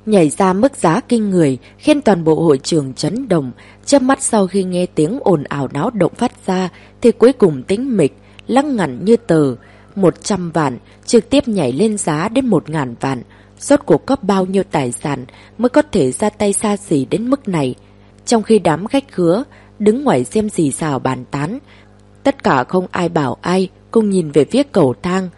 nhảy ra mức giá kinh người, khiến toàn bộ hội trường chấn động. Chớp mắt sau khi nghe tiếng ồn ào náo động phát ra, thì cuối cùng tĩnh mịch, lặng ngắt như tờ. 100 vạn, trực tiếp nhảy lên giá đến 1.000 vạn. Rốt cuộc có bao nhiêu tài sản mới có thể ra tay xa xỉ đến mức này? Trong khi đám khách khứa đứng ngoài xem xì xào bàn tán, tất cả không ai bảo ai, cùng nhìn về phía cầu thang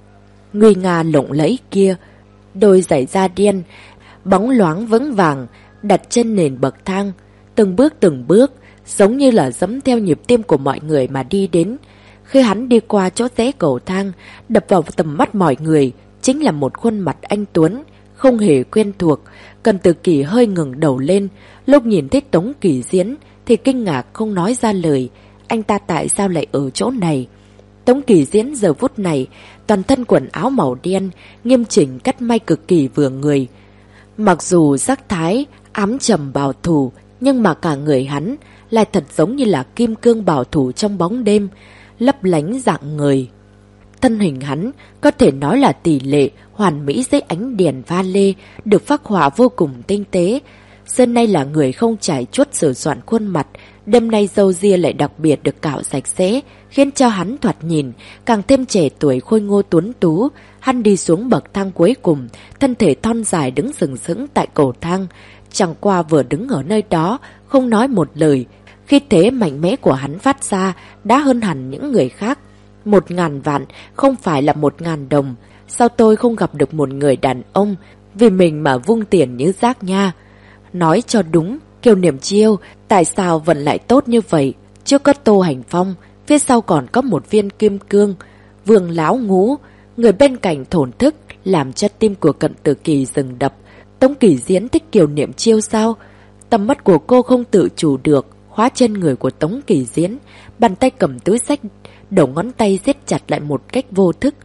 nguy nga lộng lẫy kia. Đôi giày da đen bóng loáng vững vàng đặt trên nền bậc thang, từng bước giống như là dẫm theo nhịp tim của mọi người mà đi đến. Khi hắn đi qua chỗ rẽ cầu thang, đập vào tầm mắt mọi người chính là một khuôn mặt anh tuấn không hề quen thuộc. Cần Tử Kỳ hơi ngẩng đầu lên, lúc nhìn thấy Tống Kỳ Diễn thì kinh ngạc không nói ra lời. Anh ta tại sao lại ở chỗ này? Tống Kỳ Diễn giờ phút này toàn thân quần áo màu đen, nghiêm chỉnh cắt may cực kỳ vừa người. Mặc dù sắc thái ám trầm bảo thủ, nhưng mà cả người hắn lại thật giống như là kim cương bảo thủ trong bóng đêm, lấp lánh dạng người. Thân hình hắn có thể nói là tỷ lệ hoàn mỹ dưới ánh đèn pha lê, được phác họa vô cùng tinh tế. Xưa nay là người không trải chuốt sửa soạn khuôn mặt, đêm nay râu ria lại đặc biệt được cạo sạch sẽ, khiến cho hắn thoạt nhìn càng thêm trẻ tuổi khôi ngô tuấn tú. Hắn đi xuống bậc thang cuối cùng, thân thể thon dài đứng sừng sững tại cầu thang. Chẳng qua vừa đứng ở nơi đó, không nói một lời, khi thế mạnh mẽ của hắn phát ra đã hơn hẳn những người khác. 1.000 vạn không phải là 1.000 đồng. Sao tôi không gặp được một người đàn ông vì mình mà vung tiền như rác nha? Nói cho đúng, Kiều Niệm Chiêu tại sao vận lại tốt như vậy? Trước có Tô Hành Phong, phía sau còn có một viên kim cương. Vương Lão Ngũ, người bên cạnh thổn thức, làm cho tim của Cận Tử Kỳ dừng đập. Tống Kỳ Diễn thích Kiều Niệm Chiêu sao? Tầm mắt của cô không tự chủ được khóa trên người của Tống Kỳ Diễn, bàn tay cầm túi xách, đầu ngón tay siết chặt lại một cách vô thức.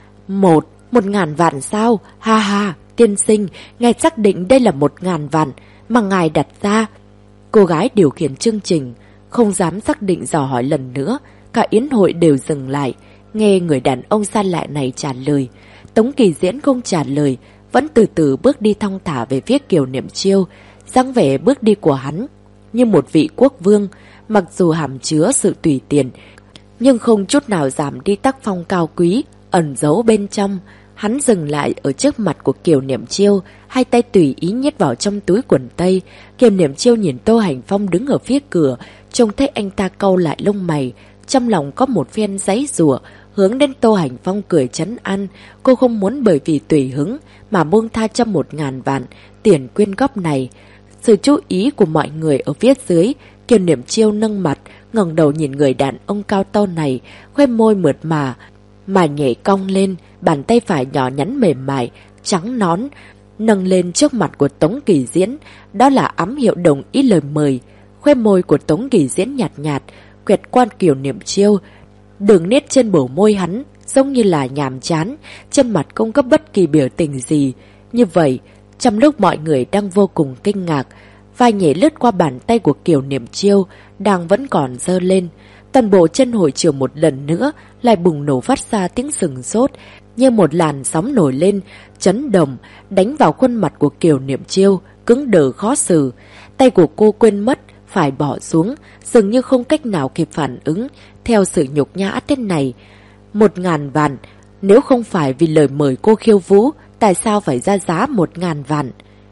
1.000 vạn sao? Ha ha, tiên sinh, ngài xác định đây là 1.000 vạn mà ngài đặt ra. Cô gái điều khiển chương trình không dám xác định dò hỏi lần nữa, cả yến hội đều dừng lại, nghe người đàn ông xa lạ này trả lời. Tống Kỳ Diễn không trả lời, vẫn từ từ bước đi thong thả về phía Kiều Niệm Chiêu. Dáng vẻ bước đi của hắn như một vị quốc vương, mặc dù hàm chứa sự tùy tiện, nhưng không chút nào giảm đi tác phong cao quý ẩn giấu bên trong. Hắn dừng lại ở trước mặt của Kiều Niệm Chiêu, hai tay tùy ý nhét vào trong túi quần tây. Kiều Niệm Chiêu nhìn Tô Hành Phong đứng ở phía cửa, trông thấy anh ta cau lại lông mày, trong lòng có một phen giãy giụa, hướng đến Tô Hành Phong cười trấn an. Cô không muốn bởi vì tùy hứng mà buông tha cho 1.000 vạn tiền quyên góp này. Sự chú ý của mọi người ở phía dưới, Kiều Niệm Chiêu nâng mặt, ngẩng đầu nhìn người đàn ông cao to này, khóe môi mượt mà nhảy cong lên, bàn tay phải nhỏ nhắn mềm mại, trắng nón, nâng lên trước mặt của Tống Kỳ Diễn, đó là ám hiệu đồng ý lời mời. Khóe môi của Tống Kỳ Diễn nhạt nhạt, quẹt qua Kiều Niệm Chiêu. Đường nét trên bờ môi hắn giống như là nhàm chán, trên mặt không có bất kỳ biểu tình gì. Như vậy, trong lúc mọi người đang vô cùng kinh ngạc, vai nhảy lướt qua bàn tay của Kiều Niệm Chiêu đang vẫn còn giơ lên. Toàn bộ chân hội trường một lần nữa lại bùng nổ phát ra tiếng sừng sốt, như một làn sóng nổi lên, chấn động, đánh vào khuôn mặt của Kiều Niệm Chiêu, cứng đờ khó xử. Tay của cô quên mất, phải bỏ xuống, dường như không cách nào kịp phản ứng, theo sự nhục nhã thế này. 1.000 vạn, nếu không phải vì lời mời cô khiêu vũ, tại sao phải ra giá 1.000 vạn?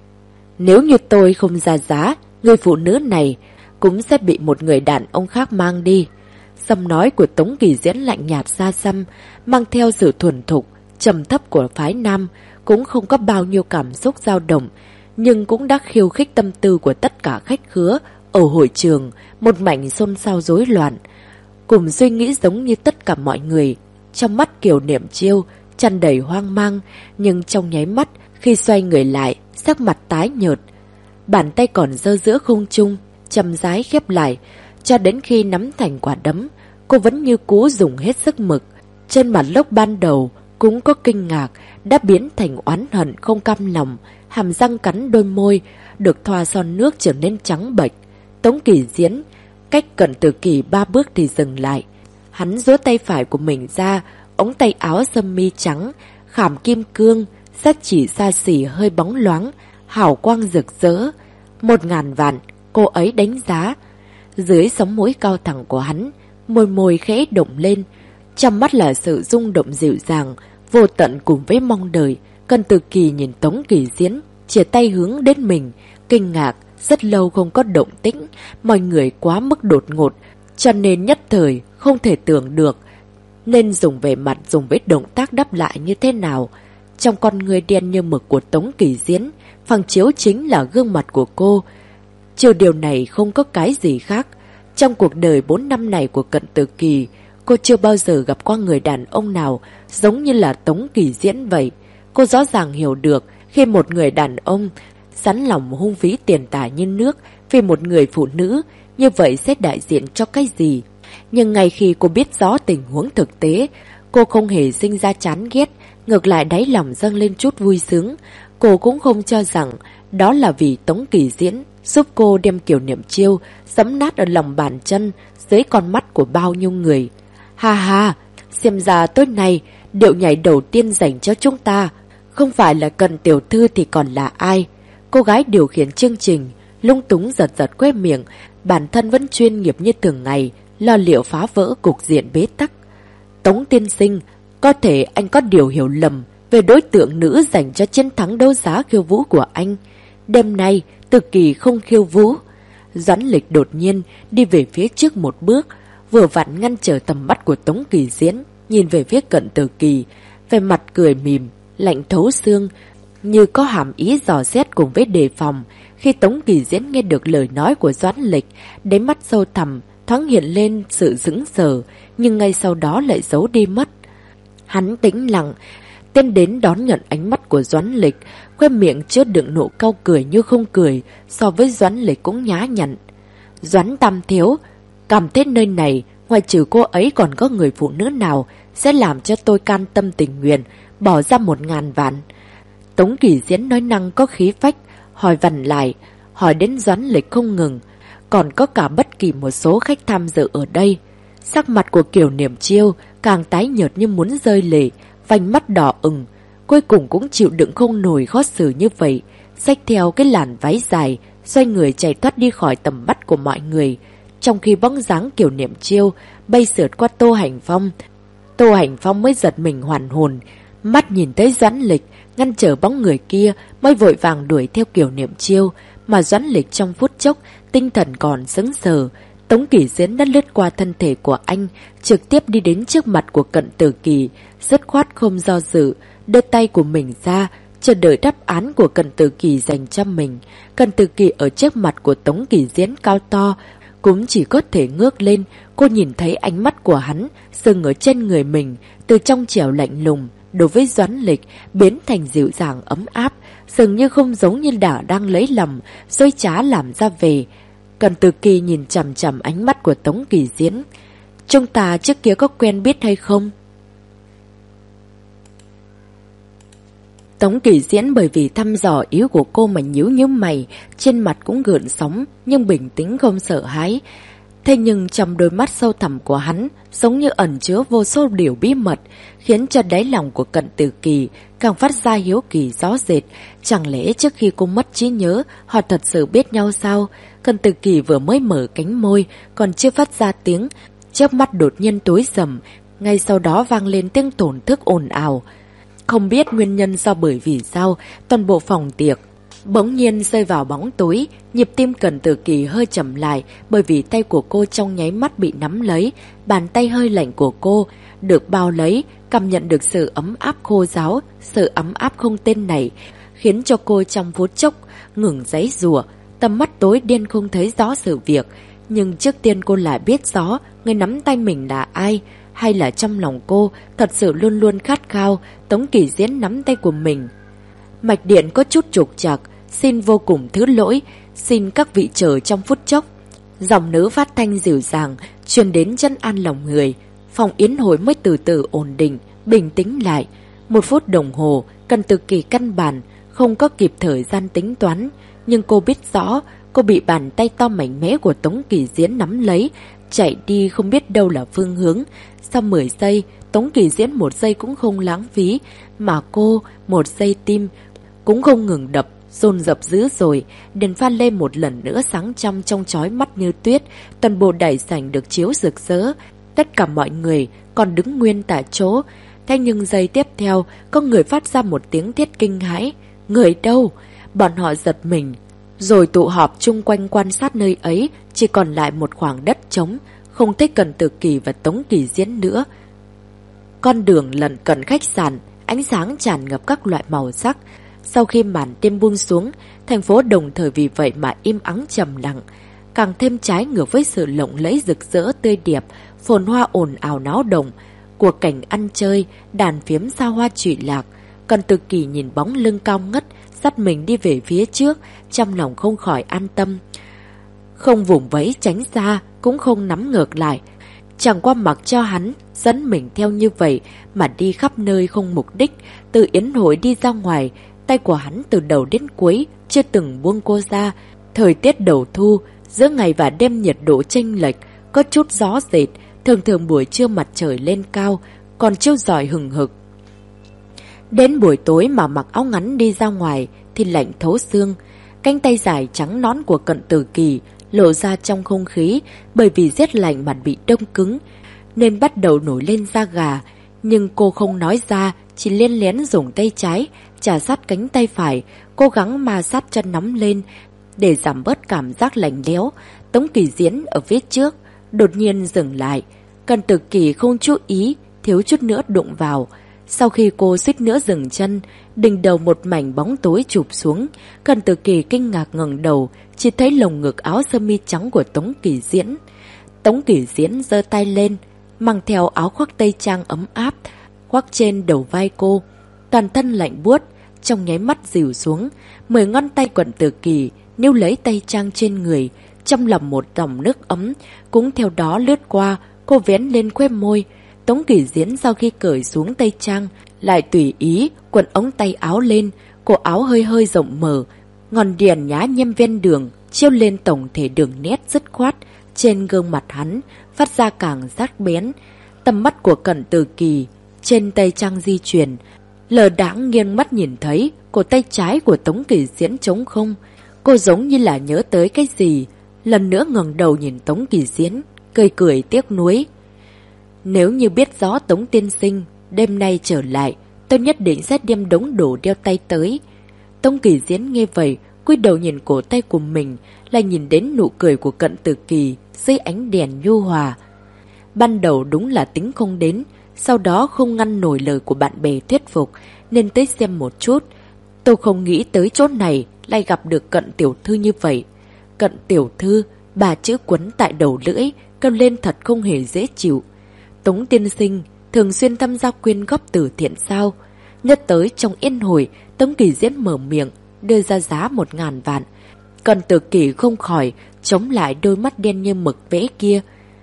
Nếu như tôi không ra giá, người phụ nữ này cũng sẽ bị một người đàn ông khác mang đi. Giọng nói của Tống Kỳ Diễn lạnh nhạt xa xăm, mang theo sự thuần thục, trầm thấp của phái nam, cũng không có bao nhiêu cảm xúc dao động, nhưng cũng đã khiêu khích tâm tư của tất cả khách khứa ở hội trường, một mảnh xôn xao rối loạn. Cùng suy nghĩ giống như tất cả mọi người, trong mắt Kiều Niệm Chiêu tràn đầy hoang mang, nhưng trong nháy mắt khi xoay người lại, sắc mặt tái nhợt, bàn tay còn giơ giữa không trung, chậm rãi khép lại, cho đến khi nắm thành quả đấm, cô vẫn như cú dùng hết sức mực. Trên mặt lúc ban đầu cũng có kinh ngạc, đã biến thành oán hận không cam lòng, hàm răng cắn đôi môi, được thoa son nước trở nên trắng bệch. Tống Kỳ Diễn cách Cận Tử Kỳ 3 bước thì dừng lại. Hắn duỗi tay phải của mình ra, ống tay áo sơ mi trắng, khảm kim cương, sát chỉ xa xỉ hơi bóng loáng, hào quang rực rỡ. 1000 vạn, cô ấy đánh giá. Dưới sống mũi cao thẳng của hắn, môi môi khẽ động lên. Trong mắt là sự rung động dịu dàng, vô tận cùng với mong đợi. Cận Tử Kỳ nhìn Tống Kỳ Diễn, chìa tay hướng đến mình, kinh ngạc, rất lâu không có động tĩnh, mọi người quá mức đột ngột, cho nên nhất thời không thể tưởng được nên dùng vẻ mặt dùng với động tác đáp lại như thế nào. Trong con người đen như mực của Tống Kỳ Diễn, phẳng chiếu chính là gương mặt của cô. Trừ điều này không có cái gì khác. Trong cuộc đời 4 năm này của Cận Tử Kỳ, cô chưa bao giờ gặp qua người đàn ông nào giống như là Tống Kỳ Diễn vậy. Cô rõ ràng hiểu được khi một người đàn ông sẵn lòng hung phí tiền tài như nước vì một người phụ nữ, như vậy sẽ đại diện cho cái gì. Nhưng ngay khi cô biết rõ tình huống thực tế, cô không hề sinh ra chán ghét, ngược lại đáy lòng dâng lên chút vui sướng. Cô cũng không cho rằng đó là vì Tống Kỳ Diễn giúp cô đem Kiều Niệm Chiêu giẫm nát ở lòng bàn chân dưới con mắt của bao nhiêu người. Ha ha, xem ra tối nay điệu nhảy đầu tiên dành cho chúng ta không phải là Cận tiểu thư thì còn là ai. Cô gái điều khiển chương trình lung túng giật giật quê miệng, bản thân vẫn chuyên nghiệp như thường ngày, lo liệu phá vỡ cục diện bế tắc. Tống tiên sinh, có thể anh có điều hiểu lầm về đối tượng nữ dành cho chiến thắng đấu giá khiêu vũ của anh. Đêm nay, Tử Kỳ không khiêu vũ. Doãn Lịch đột nhiên đi về phía trước một bước, vừa vặn ngăn trở tầm mắt của Tống Kỳ Diễn, nhìn về phía Cận Tử Kỳ, về mặt cười mỉm, lạnh thấu xương, như có hàm ý dò xét cùng với đề phòng. Khi Tống Kỳ Diễn nghe được lời nói của Doãn Lịch, đáy mắt sâu thẳm thoáng hiện lên sự sững sờ, nhưng ngay sau đó lại giấu đi mất. Hắn tĩnh lặng, tiến đến đón nhận ánh mắt của Doãn Lịch, khoe miệng chứa đựng nụ cau cười như không cười, so với Doãn Lịch cũng nhá nhặn. Doãn Tam thiếu, cảm thấy nơi này, ngoài trừ cô ấy còn có người phụ nữ nào sẽ làm cho tôi can tâm tình nguyện, bỏ ra 1000 vạn. Tống Kỳ Diễn nói năng có khí phách, hỏi vặn lại, hỏi đến Doãn Lịch không ngừng, còn có cả bất kỳ một số khách tham dự ở đây. Sắc mặt của Kiều Niệm Chiêu càng tái nhợt như muốn rơi lệ, vành mắt đỏ ửng, cuối cùng cũng chịu đựng không nổi khó xử như vậy, xách theo cái làn váy dài, xoay người chạy thoát đi khỏi tầm mắt của mọi người. Trong khi bóng dáng Kiều Niệm Chiêu bay sượt qua Tô Hành Phong, Tô Hành Phong mới giật mình hoàn hồn, mắt nhìn thấy Doãn Lịch ngăn trở bóng người kia, mới vội vàng đuổi theo Kiều Niệm Chiêu, mà Doãn Lịch trong phút chốc tinh thần còn sững sờ. Tống Kỳ Diễn đã lướt qua thân thể của anh, trực tiếp đi đến trước mặt của Cận Tử Kỳ, dứt khoát không do dự, đưa tay của mình ra, chờ đợi đáp án của Cận Tử Kỳ dành cho mình. Cận Tử Kỳ ở trước mặt của Tống Kỳ Diễn cao to, cũng chỉ có thể ngước lên. Cô nhìn thấy ánh mắt của hắn dừng ở trên người mình, từ trong trẻo lạnh lùng đối với Doãn Lịch biến thành dịu dàng ấm áp, dường như không giống như đang lấy lòng dối trá làm ra về. Cận Tử Kỳ nhìn chằm chằm ánh mắt của Tống Kỳ Diễn. Chúng ta trước kia có quen biết hay không? Tống Kỳ Diễn bởi vì thăm dò ý của cô mà nhíu mày, trên mặt cũng gợn sóng nhưng bình tĩnh không sợ hãi. Thế nhưng trong đôi mắt sâu thẳm của hắn giống như ẩn chứa vô số điều bí mật, khiến cho đáy lòng của Cận Tử Kỳ càng phát ra hiếu kỳ rõ rệt. Chẳng lẽ trước khi cô mất trí nhớ, họ thật sự biết nhau sao? Cận Tử Kỳ vừa mới mở cánh môi, còn chưa phát ra tiếng, chớp mắt đột nhiên tối sầm, ngay sau đó vang lên tiếng thổn thức ồn ào. Không biết nguyên nhân do bởi vì sao, toàn bộ phòng tiệc bỗng nhiên rơi vào bóng tối. Nhịp tim Cận Tử Kỳ hơi chậm lại, bởi vì tay của cô trong nháy mắt bị nắm lấy, bàn tay hơi lạnh của cô được bao lấy, cảm nhận được sự ấm áp khô ráo. Sự ấm áp không tên này khiến cho cô trong phút chốc ngừng giãy giụa, tầm mắt tối đen không thấy rõ sự việc. Nhưng trước tiên cô lại biết rõ người nắm tay mình là ai, hay là trong lòng cô thật sự luôn luôn khát khao Tống Kỳ Diễn nắm tay của mình. Mạch điện có chút trục trặc, xin vô cùng thứ lỗi, xin các vị chờ trong phút chốc. Giọng nữ phát thanh dịu dàng truyền đến chân an lòng người. Phòng yến hội mới từ từ ổn định, bình tĩnh lại. 1 phút đồng hồ, Cận Tử Kỳ căn bản không có kịp thời gian tính toán, nhưng cô biết rõ cô bị bàn tay to mạnh mẽ của Tống Kỳ Diễn nắm lấy, chạy đi không biết đâu là phương hướng. Sau 10 giây, Tống Kỳ Diễn 1 giây cũng không lãng phí, mà cô 1 giây tim cũng không ngừng đập, dồn dập dữ rồi, đèn pha lê một lần nữa sáng trong chói mắt như tuyết, toàn bộ đại sảnh được chiếu rực rỡ, tất cả mọi người còn đứng nguyên tại chỗ. Thế nhưng giây tiếp theo, có người phát ra một tiếng thét kinh hãi. Người đâu? Bọn họ giật mình, rồi tụ họp chung quanh quan sát nơi ấy, chỉ còn lại một khoảng đất trống, không thấy Cận Tử Kỳ và Tống Kỳ Diễn nữa. Con đường lẩn cận khách sạn, ánh sáng tràn ngập các loại màu sắc. Sau khi màn đêm buông xuống, thành phố đồng thời vì vậy mà im ắng trầm lặng, càng thêm trái ngược với sự lộng lẫy rực rỡ tươi đẹp, phồn hoa ồn ào náo động của cảnh ăn chơi, đàn phiếm xa hoa trụy lạc. Cận Tử Kỳ nhìn bóng lưng cao ngất, dắt mình đi về phía trước, trong lòng không khỏi an tâm. Không vùng vẫy tránh ra, cũng không nắm ngược lại, chẳng qua mặc cho hắn dẫn mình theo như vậy mà đi khắp nơi không mục đích. Từ yến hội đi ra ngoài, tay của hắn từ đầu đến cuối chưa từng buông cô ra. Thời tiết đầu thu, giữa ngày và đêm nhiệt độ chênh lệch, có chút gió rệt, thường thường buổi trưa mặt trời lên cao, còn chiếu rọi hừng hực. Đến buổi tối mà mặc áo ngắn đi ra ngoài thì lạnh thấu xương. Cánh tay dài trắng nõn của Cận Tử Kỳ lộ ra trong không khí, bởi vì rét lạnh mà bị đông cứng nên bắt đầu nổi lên da gà. Nhưng cô không nói ra, chỉ liên lén dùng tay trái chà sát cánh tay phải, cố gắng ma sát chân nắm lên để giảm bớt cảm giác lạnh lẽo. Tống Kỳ Diễn ở phía trước đột nhiên dừng lại. Cận Tử Kỳ không chú ý, thiếu chút nữa đụng vào. Sau khi cô suýt nữa dừng chân, đỉnh đầu một mảnh bóng tối chụp xuống. Cận Tử Kỳ kinh ngạc ngẩng đầu, chỉ thấy lồng ngực áo sơ mi trắng của Tống Kỳ Diễn. Tống Kỳ Diễn giơ tay lên, mang theo áo khoác tây trang ấm áp, khoác trên đầu vai cô. Toàn thân lạnh buốt, trong nháy mắt dịu xuống. 10 ngón tay Cận Tử Kỳ níu lấy tây trang trên người, trong lòng một dòng nước ấm cũng theo đó lướt qua. Cô vén lên khóe môi. Tống Kỳ Diễn sau khi cởi xuống tây trang lại tùy ý quần ống tay áo lên, cổ áo hơi hơi rộng mở, ngọn đèn nhá nhem ven đường chiếu lên tổng thể đường nét dứt khoát trên gương mặt hắn, phát ra càng sắc bén. Tầm mắt của Cận Tử Kỳ trên tây trang di chuyển, lờ đãng nghiêng mắt nhìn thấy cổ tay trái của Tống Kỳ Diễn trống không. Cô giống như là nhớ tới cái gì, lần nữa ngẩng đầu nhìn Tống Kỳ Diễn, cười cười tiếc nuối. Nếu như biết rõ Tống tiên sinh đêm nay trở lại, tôi nhất định sẽ đem đống đồ đeo tay tới. Tống Kỳ Diễn nghe vậy, cúi đầu nhìn cổ tay của mình, lại nhìn đến nụ cười của Cận Tử Kỳ dưới ánh đèn nhu hòa. Ban đầu đúng là tính không đến, sau đó không ngăn nổi lời của bạn bè thuyết phục, nên tới xem một chút. Tôi không nghĩ tới chỗ này lại gặp được Cận tiểu thư như vậy. Cận tiểu thư, bà chữ quấn tại đầu lưỡi, kêu lên thật không hề dễ chịu. Tống tiên sinh thường xuyên tham gia quyên góp từ thiện sao? Nhất tới trong yến hội, Tống Kỳ Diễn mở miệng, đưa ra giá 1.000 vạn. Cận Tử Kỳ không khỏi chống lại đôi mắt đen như mực vẽ kia,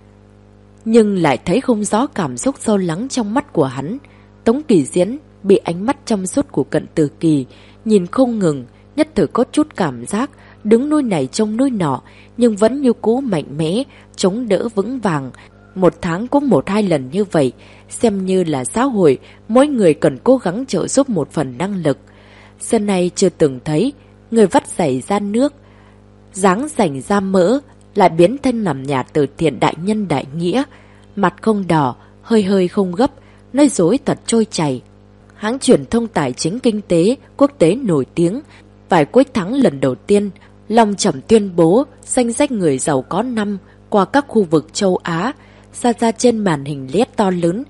nhưng lại thấy không rõ cảm xúc sâu lắng trong mắt của hắn. Tống Kỳ Diễn bị ánh mắt trong suốt của Cận Tử Kỳ nhìn không ngừng, nhất thời có chút cảm giác đứng núi này trông núi nọ, nhưng vẫn như cũ mạnh mẽ, chống đỡ vững vàng. Một tháng cũng 1-2 lần như vậy, xem như là xã hội, mỗi người cần cố gắng trợ giúp một phần năng lực. Xưa nay chưa từng thấy người vắt giày ra nước, dáng rảnh ra mỡ, lại biến thân làm nhà từ thiện đại nhân đại nghĩa. Mặt không đỏ, hơi hơi không gấp, nói dối thật trôi chảy. Hãng truyền thông tài chính kinh tế quốc tế nổi tiếng, vài cuối tháng lần đầu tiên long trọng tuyên bố danh sách người giàu có năm qua các khu vực châu Á. Ra trên màn hình LED to lớn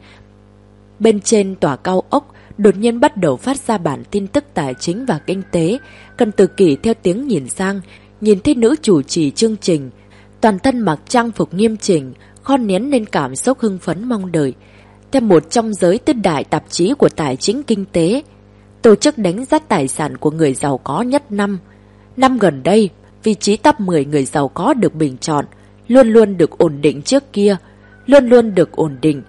bên trên tòa cao ốc đột nhiên bắt đầu phát ra bản tin tức tài chính và kinh tế. Cận Tử Kỳ theo tiếng nhìn sang, nhìn thấy nữ chủ trì chương trình, toàn thân mặc trang phục nghiêm chỉnh, kho nén lên cảm xúc hưng phấn mong đợi. Theo một trong giới tứ đại tạp chí của tài chính kinh tế, tổ chức đánh giá tài sản của người giàu có nhất năm gần đây, vị trí top 10 người giàu có được bình chọn, luôn luôn được ổn định trước kia. Luôn luôn được ổn định.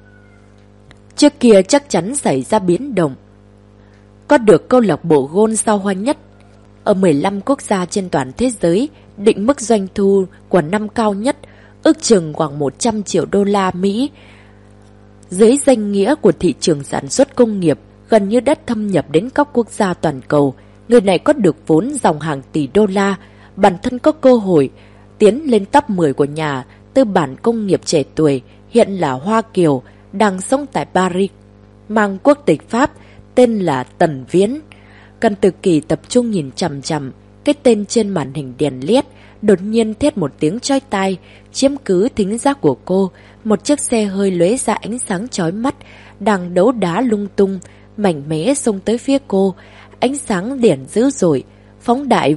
Trước kia chắc chắn xảy ra biến động. Có được câu lạc bộ golf sao hoa nhất ở 15 quốc gia trên toàn thế giới, định mức doanh thu của năm cao nhất, ước chừng khoảng 100 triệu đô la Mỹ. Dưới danh nghĩa của thị trường sản xuất công nghiệp, gần như đã thâm nhập đến các quốc gia toàn cầu. Người này có được vốn dòng hàng tỷ đô la, bản thân có cơ hội tiến lên top 10 của nhà tư bản công nghiệp trẻ tuổi, hiện là Hoa Kiều, đang sống tại Paris, mang quốc tịch Pháp, tên là Tần Viễn. Cần Tử Kỳ tập trung nhìn chằm chằm cái tên trên màn hình đèn led, đột nhiên thét một tiếng chói tai, chiếm cứ thính giác của cô. Một chiếc xe hơi lóe ra ánh sáng chói mắt, đang đấu đá lung tung, mạnh mẽ xông tới phía cô. Ánh sáng đèn dữ dội, phóng đại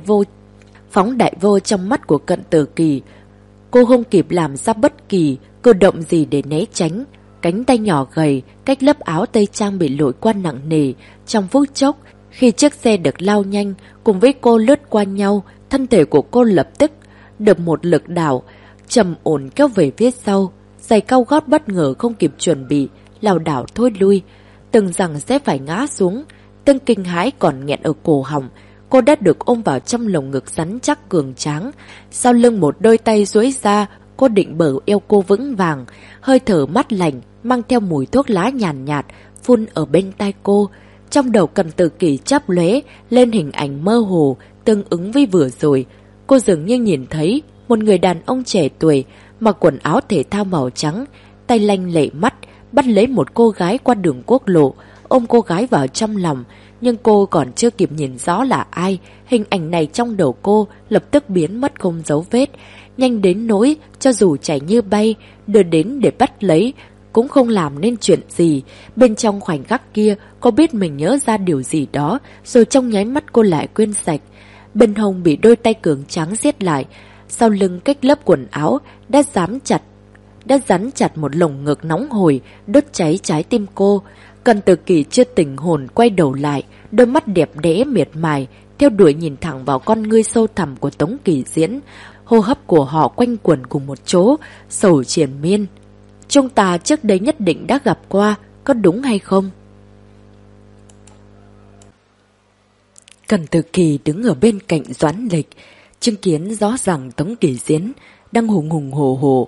vô trong mắt của Cận Tử Kỳ. Cô không kịp làm ra bất kỳ cử động gì để né tránh. Cánh tay nhỏ gầy, cách lớp áo tây trang bị lội qua nặng nề. Trong phút chốc, khi chiếc xe được lao nhanh, cùng với cô lướt qua nhau, thân thể của cô lập tức được một lực đảo trầm ổn kéo về phía sau. Giày cao gót bất ngờ không kịp chuẩn bị, lảo đảo thôi lui, tưởng rằng sẽ phải ngã xuống. Từng kinh hãi còn nghẹn ở cổ họng, cô đã được ôm vào trong lồng ngực rắn chắc cường tráng. Sau lưng một đôi tay duỗi ra, cô định bờ eo cô vững vàng, hơi thở mát lạnh mang theo mùi thuốc lá nhàn nhạt phun ở bên tai cô. Trong đầu Cận Tử Kỳ chớp lóe lên hình ảnh mơ hồ tương ứng với vừa rồi. Cô dường như nhìn thấy một người đàn ông trẻ tuổi mặc quần áo thể thao màu trắng, tay lanh lệ mắt bắt lấy một cô gái qua đường quốc lộ, ôm cô gái vào trong lòng. Nhưng cô còn chưa kịp nhìn rõ là ai, hình ảnh này trong đầu cô lập tức biến mất không dấu vết, nhanh đến nỗi cho dù chạy như bay đưa đến để bắt lấy cũng không làm nên chuyện gì. Bên trong khoảnh khắc kia, cô biết mình nhớ ra điều gì đó, rồi trong nháy mắt cô lại quên sạch. Bên hông bị đôi tay cường tráng siết lại, sau lưng cách lớp quần áo đã dán chặt một lồng ngực nóng hổi, đốt cháy trái tim cô. Cận Tử Kỳ chưa tỉnh hồn quay đầu lại, đôi mắt đẹp đẽ miệt mài theo đuổi nhìn thẳng vào con ngươi sâu thẳm của Tống Kỳ Diễn. Hô hấp của họ quanh quẩn cùng một chỗ, sầu triền miên. Chúng ta trước đây nhất định đã gặp qua, có đúng hay không? Cận Tử Kỳ đứng ở bên cạnh Doãn Lịch, chứng kiến rõ ràng Tống Kỳ Diễn đang hùng hùng hổ hổ,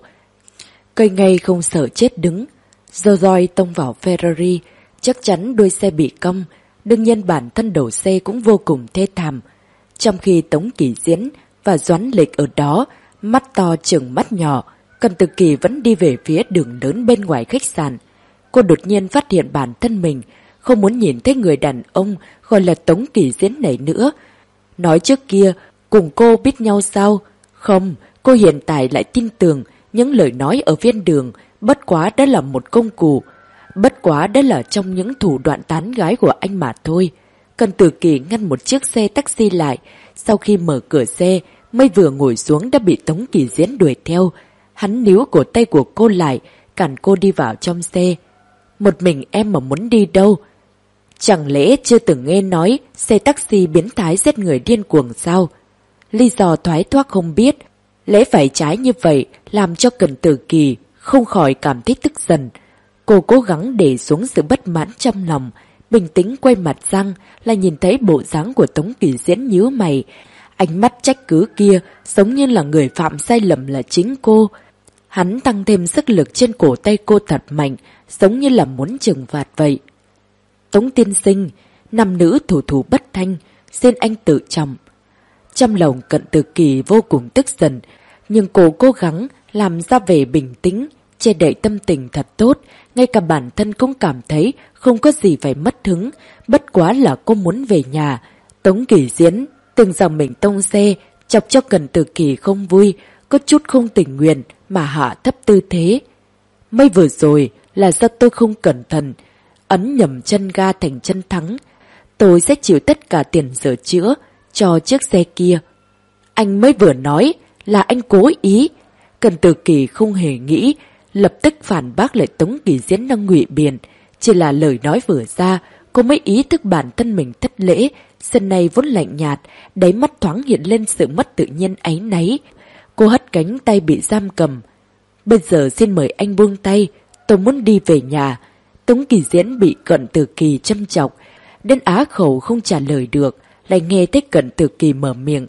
cây ngay không sợ chết đứng. Giờ roi tông vào Ferrari, chắc chắn đuôi xe bị cong, đương nhiên bản thân đầu xe cũng vô cùng thê thảm. Trong khi Tống Kỳ Diễn và Doãn Lịch ở đó, mắt to chừng mắt nhỏ, Cận Tử Kỳ vẫn đi về phía đường lớn bên ngoài khách sạn. Cô đột nhiên phát hiện bản thân mình không muốn nhìn thấy người đàn ông gọi là Tống Kỳ Diễn này nữa. Nói trước kia, cùng cô biết nhau sao? Không, cô hiện tại lại tin tưởng những lời nói ở viên đường, bất quá đã là một công cụ, bất quá đã là trong những thủ đoạn tán gái của anh mà thôi. Cận Tử Kỳ ngăn một chiếc xe taxi lại, sau khi mở cửa xe, mới vừa ngồi xuống đã bị Tống Kỳ Diễn đuổi theo. Hắn níu cổ tay của cô lại, cản cô đi vào trong xe. Một mình em mà muốn đi đâu? Chẳng lẽ chưa từng nghe nói xe taxi biến thái giết người điên cuồng sao? Lý do thoái thoát không biết, lẽ phải trái như vậy làm cho Cận Tử Kỳ không khỏi cảm thấy tức giận. Cô cố gắng để xuống sự bất mãn trong lòng, bình tĩnh quay mặt sang là nhìn thấy bộ dáng của Tống Kỳ Diễn nhíu mày. Ánh mắt trách cứ kia giống như là người phạm sai lầm là chính cô. Hắn tăng thêm sức lực trên cổ tay cô thật mạnh, giống như là muốn trừng phạt vậy. Tống tiên sinh, nam nữ thủ thủ bất thanh, xin anh tự trọng. Trong lòng Cận Tử Kỳ vô cùng tức giận, nhưng cô cố gắng làm ra vẻ bình tĩnh, che đậy tâm tình thật tốt, ngay cả bản thân cũng cảm thấy không có gì phải mất hứng, bất quá là cô muốn về nhà. Tống Kỳ Diễn tưởng rằng mình tông xe, chọc cho Cận Tử Kỳ không vui, có chút không tình nguyện mà hạ thấp tư thế. Mới vừa rồi là do tôi không cẩn thận, ấn nhầm chân ga thành chân thắng. Tôi sẽ chịu tất cả tiền sửa chữa cho chiếc xe kia. Anh mới vừa nói là anh cố ý. Cận Tử Kỳ không hề nghĩ, lập tức phản bác lại Tống Kỳ Diễn đang ngụy biện. Chỉ là lời nói vừa ra, cô mới ý thức bản thân mình thất lễ. Sân này vốn lạnh nhạt, đáy mắt thoáng hiện lên sự mất tự nhiên áy náy. Cô hất cánh tay bị giam cầm. Bây giờ xin mời anh buông tay, tôi muốn đi về nhà. Tống Kỳ Diễn bị Cận Tử Kỳ châm chọc, đến á khẩu không trả lời được, lại nghe thấy Cận Tử Kỳ mở miệng.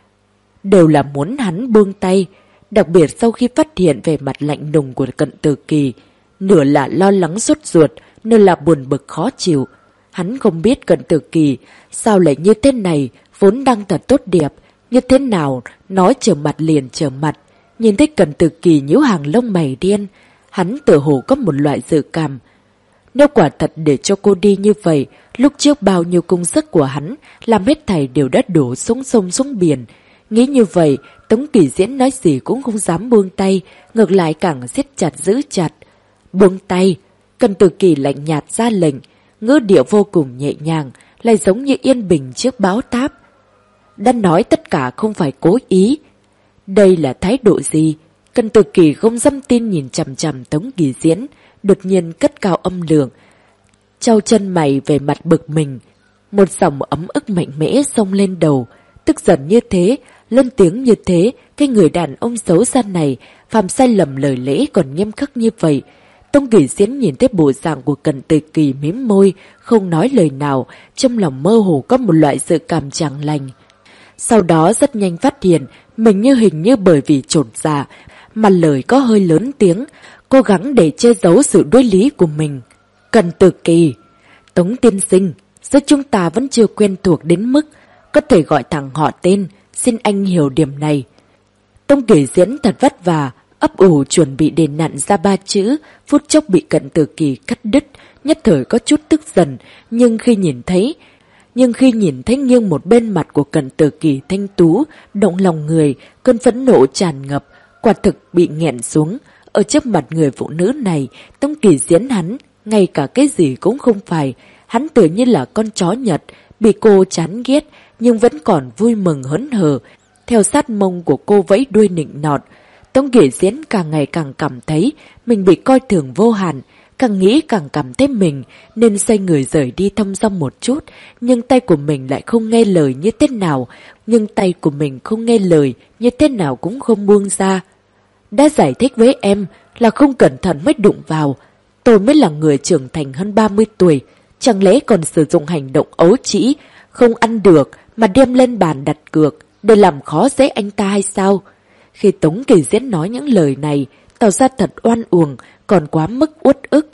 Đều là muốn hắn buông tay, đặc biệt sau khi phát hiện về mặt lạnh lùng của Cận Tử Kỳ, nửa là lo lắng sốt ruột, nửa là buồn bực khó chịu. Hắn không biết Cận Tử Kỳ sao lại như thế này, vốn đang thật tốt đẹp, như thế nào nói trở mặt liền trở mặt. Nhìn thấy Cận Tử Kỳ nhíu hàng lông mày đen, hắn tựa hồ có một loại dự cảm. Nếu quả thật để cho cô đi như vậy, lúc trước bao nhiêu công sức của hắn làm hết thảy đều đã đổ xuống sông xuống biển. Nghĩ như vậy, Tống Kỳ Diễn nói gì cũng không dám buông tay, ngược lại càng siết chặt giữ chặt. Buông tay, Cận Tử Kỳ lạnh nhạt ra lệnh, ngữ điệu vô cùng nhẹ nhàng, lại giống như yên bình trước bão táp. Đã nói tất cả không phải cố ý. Đây là thái độ gì? Cận Tử Kỳ không dám tin nhìn chằm chằm Tống Kỳ Diễn, đột nhiên cất cao âm lượng, trao chân mày về mặt bực mình. Một dòng ấm ức mạnh mẽ xông lên đầu, tức giận như thế, lên tiếng như thế, cái người đàn ông xấu xa này, phạm sai lầm lời lẽ còn nghiêm khắc như vậy. Tống Kỳ Diễn nhìn thấy bộ dạng của Cận Tử Kỳ mím môi, không nói lời nào, trong lòng mơ hồ có một loại dự cảm chẳng lành. Sau đó rất nhanh phát hiện, mình hình như bởi vì chột dạ, mà lời có hơi lớn tiếng, cố gắng để che giấu sự đối lý của mình. Cận Tử Kỳ, Tống tiên sinh, giữa chúng ta vẫn chưa quen thuộc đến mức có thể gọi thẳng họ tên, xin anh hiểu điểm này. Tống Kỳ Diễn thật vất vả, ấp ủ chuẩn bị đền nặn ra 3 chữ, phút chốc bị Cận Tử Kỳ cắt đứt, nhất thời có chút tức giận, nhưng khi nhìn thấy nghiêng một bên mặt của Cận Tử Kỳ thanh tú, động lòng người, cơn phẫn nộ tràn ngập, quả thực bị nghẹn xuống. Ở trước mặt người phụ nữ này, Tống Kỳ Diễn hắn, ngay cả cái gì cũng không phải, hắn tự như là con chó Nhật, bị cô chán ghét, nhưng vẫn còn vui mừng hớn hở, theo sát mông của cô vẫy đuôi nịnh nọt. Tống Kỳ Diễn càng ngày càng cảm thấy mình bị coi thường vô hạn, càng nghĩ càng cảm thấy mình nên xoay người rời đi thong dong một chút, nhưng tay của mình lại không nghe lời như thế nào, cũng không buông ra. Đã giải thích với em là không cẩn thận mới đụng vào, tôi mới là người trưởng thành hơn 30 tuổi, chẳng lẽ còn sử dụng hành động ấu trĩ, không ăn được mà đem lên bàn đặt cược để làm khó dễ anh ta hay sao? Khi Tống Kỳ Diễn nói những lời này, tỏ ra thật oan uổng, còn quá mức uất ức.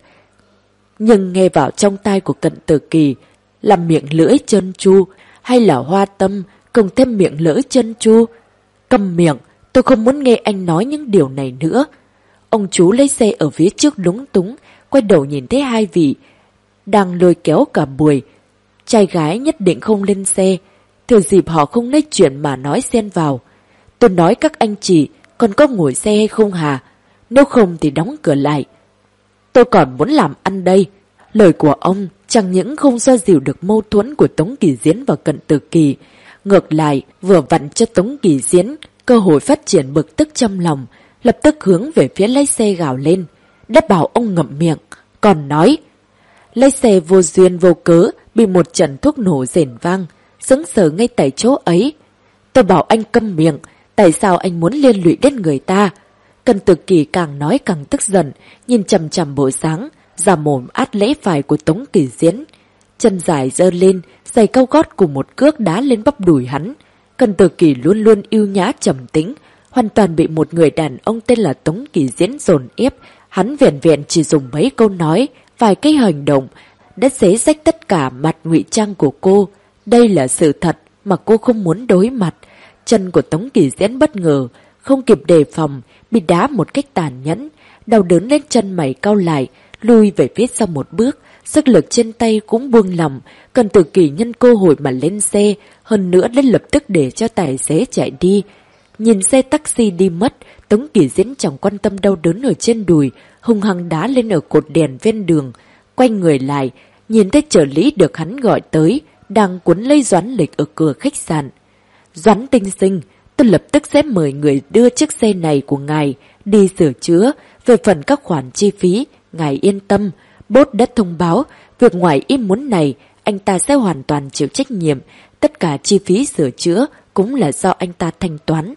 Nhưng nghe vào trong tai của Cận Tử Kỳ là miệng lưỡi trơn tru, hay là hoa tâm, cộng thêm miệng lưỡi trơn tru. Câm miệng, tôi không muốn nghe anh nói những điều này nữa. Ông chú lấy xe ở phía trước lúng túng, quay đầu nhìn thấy hai vị đang lôi kéo cả buổi. Trai gái nhất định không lên xe, thừa dịp họ không nói chuyện mà nói xen vào. Tôi nói các anh chị còn có ngồi xe hay không hả? Nếu không thì đóng cửa lại. Tôi còn muốn làm ăn đây. Lời của ông chẳng những không xoa dịu được mâu thuẫn của Tống Kỳ Diễn và Cận Tử Kỳ, ngược lại vừa vặn cho Tống Kỳ Diễn cơ hội phát triển bực tức trong lòng, lập tức hướng về phía lái xe gào lên. Đã bảo ông ngậm miệng, còn nói. Lái xe vô duyên vô cớ bị một trận thuốc nổ rền vang, sững sờ ngay tại chỗ ấy. Tôi bảo anh câm miệng, tại sao anh muốn liên lụy đến người ta? Cận Tử Kỳ càng nói càng tức giận, nhìn chằm chằm bộ dáng ra mồm át lễ phải của Tống Kỳ Diễn. Chân dài giơ lên, giày cao gót cùng một cước đá lên bắp đùi hắn. Cận Tử Kỳ luôn luôn yêu nhã trầm tĩnh, hoàn toàn bị một người đàn ông tên là Tống Kỳ Diễn dồn ép. Hắn vẻn vẹn chỉ dùng mấy câu nói, vài cái hành động đã xé rách tất cả mặt ngụy trang của cô. Đây là sự thật mà cô không muốn đối mặt. Chân của Tống Kỳ Diễn bất ngờ, không kịp đề phòng, bị đá một cách tàn nhẫn, đau đớn lên chân mày cau lại, lui về phía sau một bước, sức lực trên tay cũng buông lỏng. Cận Tử Kỳ nhân cơ hội mà lên xe, hơn nữa đã lập tức để cho tài xế chạy đi. Nhìn xe taxi đi mất, Tống Kỳ Diễn chẳng quan tâm đau đớn ở trên đùi, hung hăng đá lên ở cột đèn ven đường. Quay người lại, nhìn thấy trợ lý được hắn gọi tới, đang cuốn lấy Doãn Lịch ở cửa khách sạn. Doãn tiên sinh, tôi lập tức sẽ mời người đưa chiếc xe này của ngài đi sửa chữa. Về phần các khoản chi phí, ngài yên tâm, bốt đã thông báo, việc ngoài ý muốn này, anh ta sẽ hoàn toàn chịu trách nhiệm. Tất cả chi phí sửa chữa cũng là do anh ta thanh toán.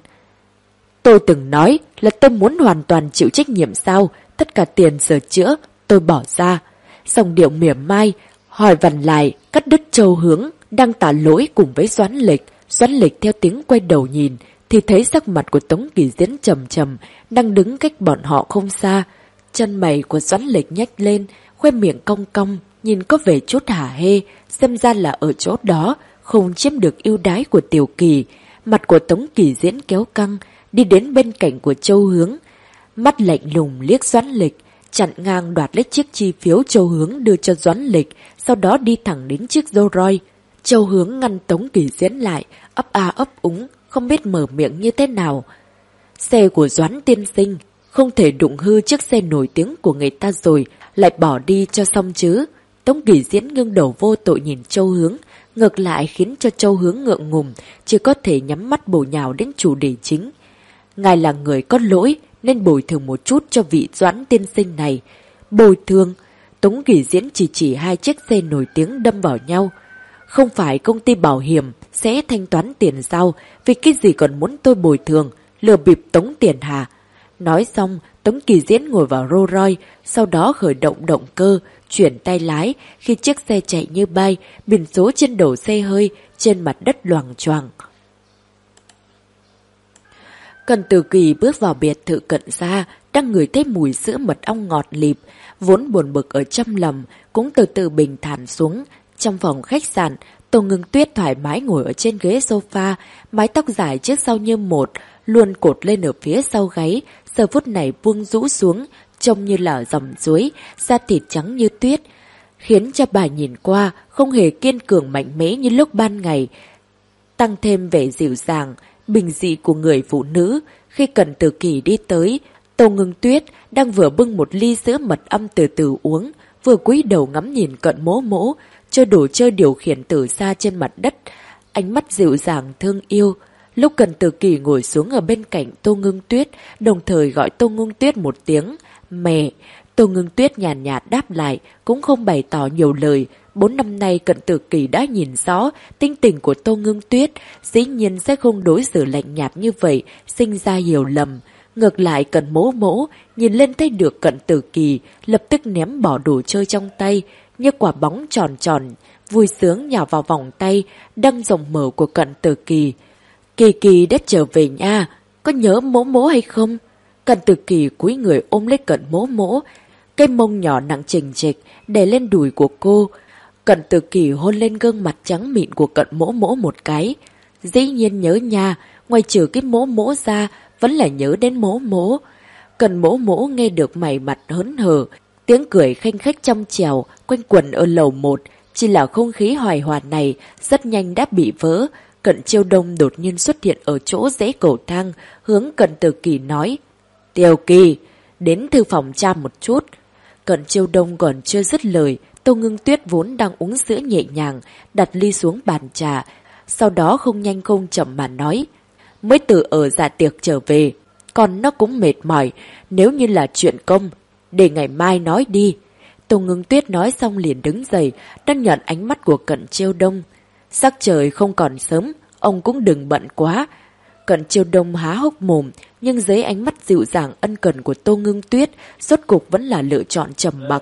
Tôi từng nói là tôi muốn hoàn toàn chịu trách nhiệm sao? Tất cả tiền sửa chữa tôi bỏ ra. Dòng điệu mỉa mai, hỏi vặn lại, cắt đứt Châu Hướng đang tả lỗi cùng với Doãn Lịch. Doãn Lịch theo tiếng quay đầu nhìn, thì thấy sắc mặt của Tống Kỳ Diễn trầm trầm, đang đứng cách bọn họ không xa. Chân mày của Doãn Lịch nhếch lên, khoe miệng cong cong, nhìn có vẻ chút hả hê, xem ra là ở chỗ đó, không chiếm được ưu đái của Tiểu Kỳ. Mặt của Tống Kỳ Diễn kéo căng, đi đến bên cạnh của Châu Hướng. Mắt lạnh lùng liếc Doãn Lịch, chặn ngang đoạt lấy chiếc chi phiếu Châu Hướng đưa cho Doãn Lịch, sau đó đi thẳng đến chiếc Rolls-Royce. Châu Hướng ngăn Tống Kỳ Diễn lại, ấp a ấp úng, không biết mở miệng như thế nào. Xe của Doãn tiên sinh, không thể đụng hư chiếc xe nổi tiếng của người ta rồi, lại bỏ đi cho xong chứ. Tống Kỳ Diễn ngưng đầu vô tội nhìn Châu Hướng, ngược lại khiến cho Châu Hướng ngượng ngùng, chỉ có thể nhắm mắt bổ nhào đến chủ đề chính. Ngài là người có lỗi, nên bồi thường một chút cho vị Doãn tiên sinh này. Bồi thường? Tống Kỳ Diễn chỉ hai chiếc xe nổi tiếng đâm vào nhau. Không phải công ty bảo hiểm sẽ thanh toán tiền sao, vì cái gì còn muốn tôi bồi thường, lừa bịp tống tiền hả? Nói xong, Tống Kỳ Diễn ngồi vào Rolls Royce, sau đó khởi động động cơ, chuyển tay lái, khi chiếc xe chạy như bay, biển số trên đầu xe hơi, trên mặt đất loằng choàng. Cần Tử Kỳ bước vào biệt thự cận gia, đang ngửi thấy mùi sữa mật ong ngọt lịm, vốn buồn bực ở trong lòng, cũng từ từ bình thản xuống. Trong phòng khách sạn, Tô Ngưng Tuyết thoải mái ngồi ở trên ghế sofa, mái tóc dài trước sau như một, luôn cột lên ở phía sau gáy, giờ phút này buông rũ xuống, trông như là dòng suối, da thịt trắng như tuyết, khiến cho bà nhìn qua không hề kiên cường mạnh mẽ như lúc ban ngày, tăng thêm vẻ dịu dàng, bình dị của người phụ nữ. Khi Cần Tử Kỳ đi tới, Tô Ngưng Tuyết đang vừa bưng một ly sữa mật ong từ từ uống, vừa cúi đầu ngắm nhìn Cận Mỗ Mỗ, chơi đồ chơi điều khiển từ xa trên mặt đất, ánh mắt dịu dàng thương yêu. Lúc Cần Tử Kỳ ngồi xuống ở bên cạnh Tô Ngưng Tuyết, đồng thời gọi Tô Ngưng Tuyết một tiếng mẹ. Tô Ngưng Tuyết nhàn nhạt đáp lại, cũng không bày tỏ nhiều lời. 4 năm nay Cận Tử Kỳ đã nhìn rõ tính tình của Tô Ngưng Tuyết, dĩ nhiên sẽ không đối xử lạnh nhạt như vậy, sinh ra hiểu lầm. Ngược lại Cận Mỗ Mỗ nhìn lên thấy được Cận Tử Kỳ, lập tức ném bỏ đồ chơi trong tay, như quả bóng tròn tròn, vui sướng nhào vào vòng tay đang rộng mở của Cận Tử Kỳ. Kỳ Kỳ đã trở về nha, có nhớ Mỗ Mỗ hay không? Cận Tử Kỳ cúi người ôm lấy Cận Mỗ Mỗ, cái mông nhỏ nặng chình chịch đè lên đùi của cô. Cận Tử Kỳ hôn lên gương mặt trắng mịn của Cận Mỗ Mỗ một cái. Dĩ nhiên nhớ nha, ngoài trừ cái Mỗ Mỗ ra, vẫn là nhớ đến Mỗ Mỗ. Cận Mỗ Mỗ nghe được mày mặt hớn hở, tiếng cười khanh khách trong trèo quanh quẩn ở lầu 1, chỉ là không khí hoài hòa này rất nhanh đã bị vỡ. Cận Chiêu Đông đột nhiên xuất hiện ở chỗ rẽ cầu thang, hướng Cận Tử Kỳ nói: Tiểu Kỳ, đến thư phòng cha một chút. Cận Chiêu Đông còn chưa dứt lời, Tô Ngưng Tuyết vốn đang uống sữa nhẹ nhàng, đặt ly xuống bàn trà, sau đó không nhanh không chậm mà nói: Mới từ ở dạ tiệc trở về, còn nó cũng mệt mỏi, nếu như là chuyện công, để ngày mai nói đi. Tô Ngưng Tuyết nói xong liền đứng dậy, đang nhận ánh mắt của Cận Chiêu Đông. Sắc trời không còn sớm, ông cũng đừng bận quá. Cận Chiêu Đông há hốc mồm, nhưng dưới ánh mắt dịu dàng ân cần của Tô Ngưng Tuyết, rốt cục vẫn là lựa chọn trầm mặc.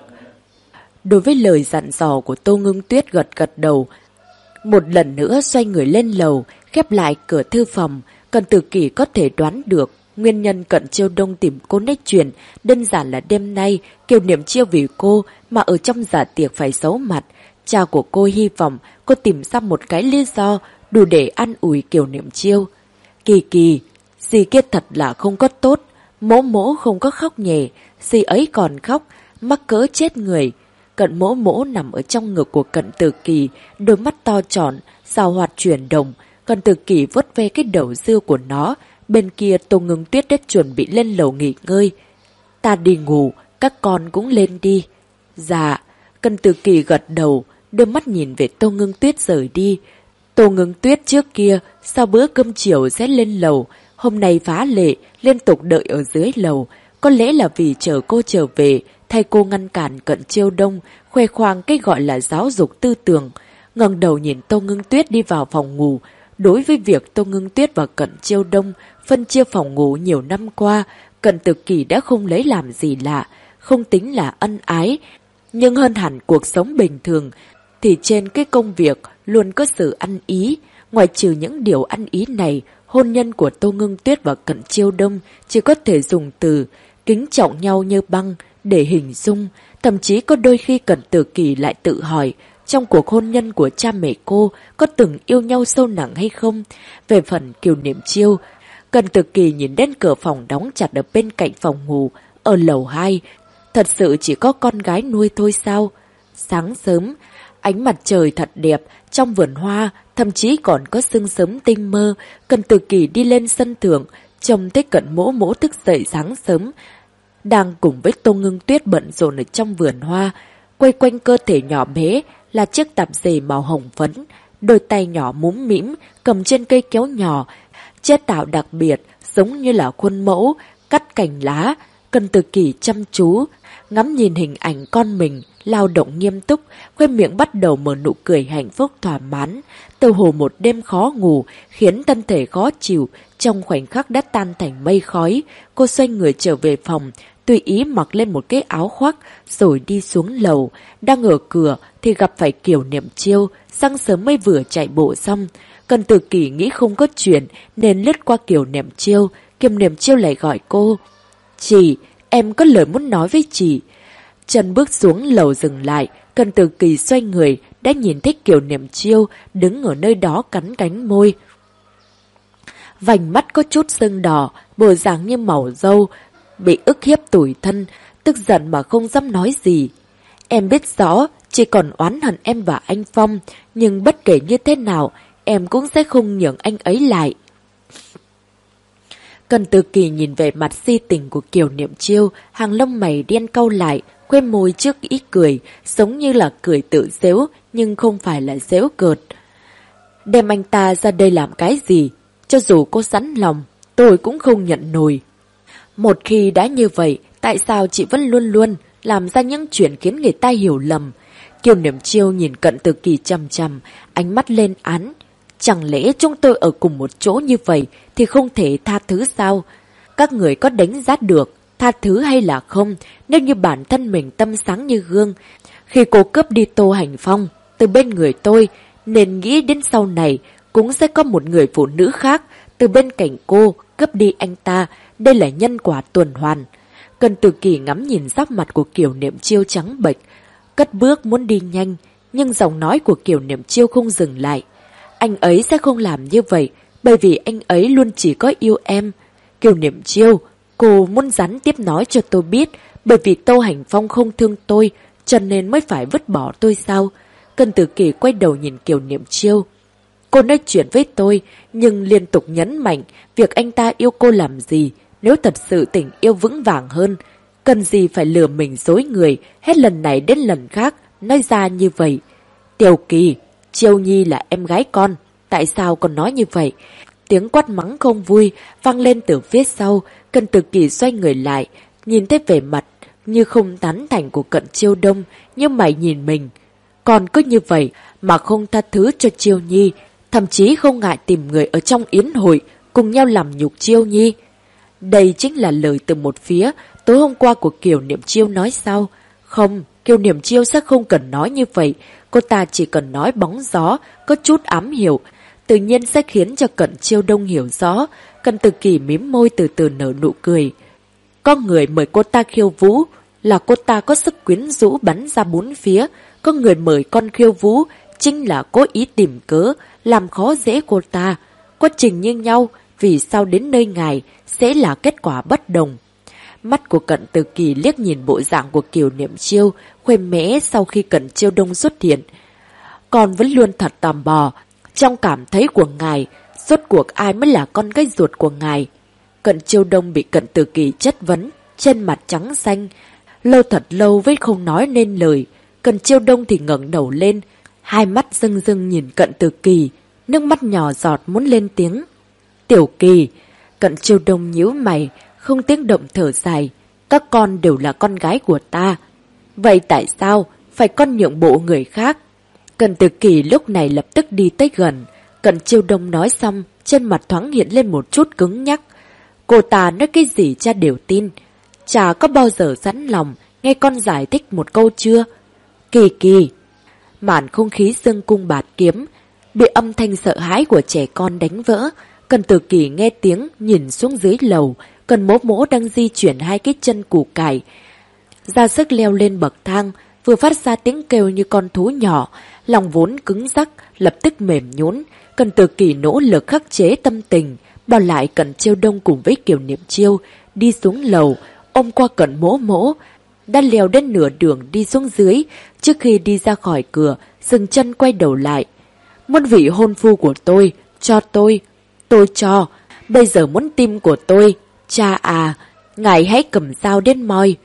Đối với lời dặn dò của Tô Ngưng Tuyết gật gật đầu, một lần nữa xoay người lên lầu, khép lại cửa thư phòng. Cận Tử Kỳ có thể đoán được nguyên nhân Cận Chiêu Đông tìm cô nói chuyện, đơn giản là đêm nay Kiều Niệm Chiêu vì cô mà ở trong dạ tiệc phải xấu mặt. Cha của cô hy vọng cô tìm ra một cái lý do đủ để an ủi Kiều Niệm Chiêu. Kỳ Kỳ, dì kia thật là không có tốt. Mỗ Mỗ không có khóc nhẹ, dì ấy còn khóc, mắc cỡ chết người. Cận Mỗ Mỗ nằm ở trong ngực của Cận Tử Kỳ, đôi mắt to tròn, sao hoạt chuyển động. Cận Tử Kỳ vuốt ve cái đầu dưa của nó. Bên kia Tô Ngưng Tuyết đã chuẩn bị lên lầu nghỉ ngơi. Ta đi ngủ, các con cũng lên đi. Dạ. Cận Tử Kỳ gật đầu, đôi mắt nhìn về Tô Ngưng Tuyết rời đi. Tô Ngưng Tuyết trước kia, sau bữa cơm chiều sẽ lên lầu, hôm nay phá lệ, liên tục đợi ở dưới lầu. Có lẽ là vì chờ cô trở về, thay cô ngăn cản Cận Chiêu Đông, khoe khoang cái gọi là giáo dục tư tưởng. Ngẩng đầu nhìn Tô Ngưng Tuyết đi vào phòng ngủ. Đối với việc Tô Ngưng Tuyết và Cận Chiêu Đông phân chia phòng ngủ nhiều năm qua, Cận Tử Kỳ đã không lấy làm gì lạ, không tính là ân ái. Nhưng hơn hẳn cuộc sống bình thường, thì trên cái công việc luôn có sự ăn ý. Ngoài trừ những điều ăn ý này, hôn nhân của Tô Ngưng Tuyết và Cận Chiêu Đông chỉ có thể dùng từ kính trọng nhau như băng, để hình dung. Thậm chí có đôi khi Cận Tử Kỳ lại tự hỏi, trong cuộc hôn nhân của cha mẹ cô có từng yêu nhau sâu nặng hay không? Về phần Kiều Niệm Chiêu, Cận Tử Kỳ nhìn đến cửa phòng đóng chặt ở bên cạnh phòng ngủ, ở lầu 2. Thật sự chỉ có con gái nuôi thôi sao? Sáng sớm, ánh mặt trời thật đẹp, trong vườn hoa, thậm chí còn có sương sớm tinh mơ. Cận Tử Kỳ đi lên sân thượng, trông thấy Cận Mỗ Mỗ thức dậy sáng sớm, đang cùng với Tô Ngưng Tuyết bận rộn ở trong vườn hoa. Quay quanh cơ thể nhỏ bé là chiếc tạp dề màu hồng phấn, đôi tay nhỏ múm mĩm cầm trên cây kéo nhỏ, chế tạo đặc biệt giống như là khuôn mẫu, cắt cành lá. Cận Tử Kỳ chăm chú ngắm nhìn hình ảnh con mình, lao động nghiêm túc, khoe miệng bắt đầu mở nụ cười hạnh phúc thỏa mãn. Từ hồ một đêm khó ngủ, khiến thân thể khó chịu, trong khoảnh khắc đã tan thành mây khói. Cô xoay người trở về phòng, tùy ý mặc lên một cái áo khoác, rồi đi xuống lầu. Đang ở cửa thì gặp phải Kiều Niệm Chiêu, sáng sớm mới vừa chạy bộ xong. Cận Tử Kỳ nghĩ không có chuyện nên lướt qua Kiều Niệm Chiêu. Kiều Niệm Chiêu lại gọi cô. Chị, em có lời muốn nói với chị. Chân bước xuống lầu dừng lại, Cận Tử Kỳ xoay người, đã nhìn thấy Kiều Niệm Chiêu đứng ở nơi đó cắn cánh môi. Vành mắt có chút sưng đỏ, bộ dáng như màu dâu, bị ức hiếp tủi thân, tức giận mà không dám nói gì. Em biết rõ, chị còn oán hận em và anh Phong, nhưng bất kể như thế nào, em cũng sẽ không nhường anh ấy lại. Cận Tử Kỳ nhìn về mặt si tình của Kiều Niệm Chiêu, hàng lông mày đen cau lại, khoe môi trước ý cười, giống như là cười tự giễu, nhưng không phải là giễu cợt. Đem anh ta ra đây làm cái gì? Cho dù cô sẵn lòng, tôi cũng không nhận nổi. Một khi đã như vậy, tại sao chị vẫn luôn luôn làm ra những chuyện khiến người ta hiểu lầm? Kiều Niệm Chiêu nhìn Cận Tử Kỳ chằm chằm, ánh mắt lên án. Chẳng lẽ chúng tôi ở cùng một chỗ như vậy thì không thể tha thứ sao? Các người có đánh giá được tha thứ hay là không nếu như bản thân mình tâm sáng như gương? Khi cô cướp đi Tô Hành Phong từ bên người tôi, nên nghĩ đến sau này cũng sẽ có một người phụ nữ khác từ bên cạnh cô cướp đi anh ta. Đây là nhân quả tuần hoàn. Cận Tử Kỳ ngắm nhìn sắc mặt của Kiều Niệm Chiêu trắng bệch, cất bước muốn đi nhanh, nhưng giọng nói của Kiều Niệm Chiêu không dừng lại. Anh ấy sẽ không làm như vậy, bởi vì anh ấy luôn chỉ có yêu em. Kiều Niệm Chiêu, cô muốn gián tiếp nói cho tôi biết, bởi vì Tô Hành Phong không thương tôi, cho nên mới phải vứt bỏ tôi sao? Cận Tử Kỳ quay đầu nhìn Kiều Niệm Chiêu. Cô nói chuyện với tôi, nhưng liên tục nhấn mạnh việc anh ta yêu cô làm gì. Nếu thật sự tình yêu vững vàng hơn, cần gì phải lừa mình dối người, hết lần này đến lần khác, nói ra như vậy. Tiểu Kỳ, Chiêu Nhi là em gái con, tại sao con nói như vậy? Tiếng quát mắng không vui vang lên từ phía sau. Cận Tử Kỳ xoay người lại, nhìn thấy vẻ mặt như không tán thành của Cận Chiêu Đông, nhưng mày nhìn mình. Còn cứ như vậy mà không tha thứ cho Chiêu Nhi, thậm chí không ngại tìm người ở trong yến hội cùng nhau làm nhục Chiêu Nhi. Đây chính là lời từ một phía tối hôm qua của Kiều Niệm Chiêu nói sao? Không, Kiều Niệm Chiêu sẽ không cần nói như vậy. Cô ta chỉ cần nói bóng gió, có chút ám hiểu, tự nhiên sẽ khiến cho Cận Chiêu Đông hiểu rõ. Cận Tử Kỳ mím môi từ từ nở nụ cười. Có người mời cô ta khiêu vũ, là cô ta có sức quyến rũ bắn ra bốn phía. Có người mời con khiêu vũ, chính là cố ý tìm cớ, làm khó dễ cô ta. Quá trình như nhau, vì sao đến nơi ngài sẽ là kết quả bất đồng. Mắt của Cận Tử Kỳ liếc nhìn bộ dạng của Kiều Niệm Chiêu, khoe mẽ sau khi Cận Chiêu Đông xuất hiện. Con vẫn luôn thật tò mò, trong cảm thấy của ngài, rốt cuộc ai mới là con gái ruột của ngài? Cận Chiêu Đông bị Cận Tử Kỳ chất vấn, trên mặt trắng xanh, lâu thật lâu với không nói nên lời. Cận Chiêu Đông thì ngẩng đầu lên, hai mắt rưng rưng nhìn Cận Tử Kỳ, nước mắt nhỏ giọt muốn lên tiếng. Tiểu Kỳ, Cận Chiêu Đông nhíu mày, không tiếng động thở dài. Các con đều là con gái của ta. Vậy tại sao phải con nhượng bộ người khác? Cận Tử Kỳ lúc này lập tức đi tới gần. Cận Chiêu Đông nói xong, trên mặt thoáng hiện lên một chút cứng nhắc. Cô ta nói cái gì cha đều tin. Cha có bao giờ sẵn lòng nghe con giải thích một câu chưa? Kỳ Kỳ. Màn không khí dương cung bạt kiếm bị âm thanh sợ hãi của trẻ con đánh vỡ. Cận Tử Kỳ nghe tiếng nhìn xuống dưới lầu. Cận Mỗ Mỗ đang di chuyển hai cái chân củ cải. ra sức leo lên bậc thang, vừa phát ra tiếng kêu như con thú nhỏ, lòng vốn cứng rắc, lập tức mềm nhũn. Cần Tử Kỳ nỗ lực khắc chế tâm tình, bỏ lại Cận Chiêu Đông cùng với Kiều Niệm Chiêu, đi xuống lầu, ôm qua Cận Mỗ Mỗ, đã leo đến nửa đường đi xuống dưới. Trước khi đi ra khỏi cửa, dừng chân quay đầu lại. Muốn vị hôn phu của tôi, cho tôi cho. Bây giờ muốn tim của tôi, cha à, ngài hãy cầm dao đến moi.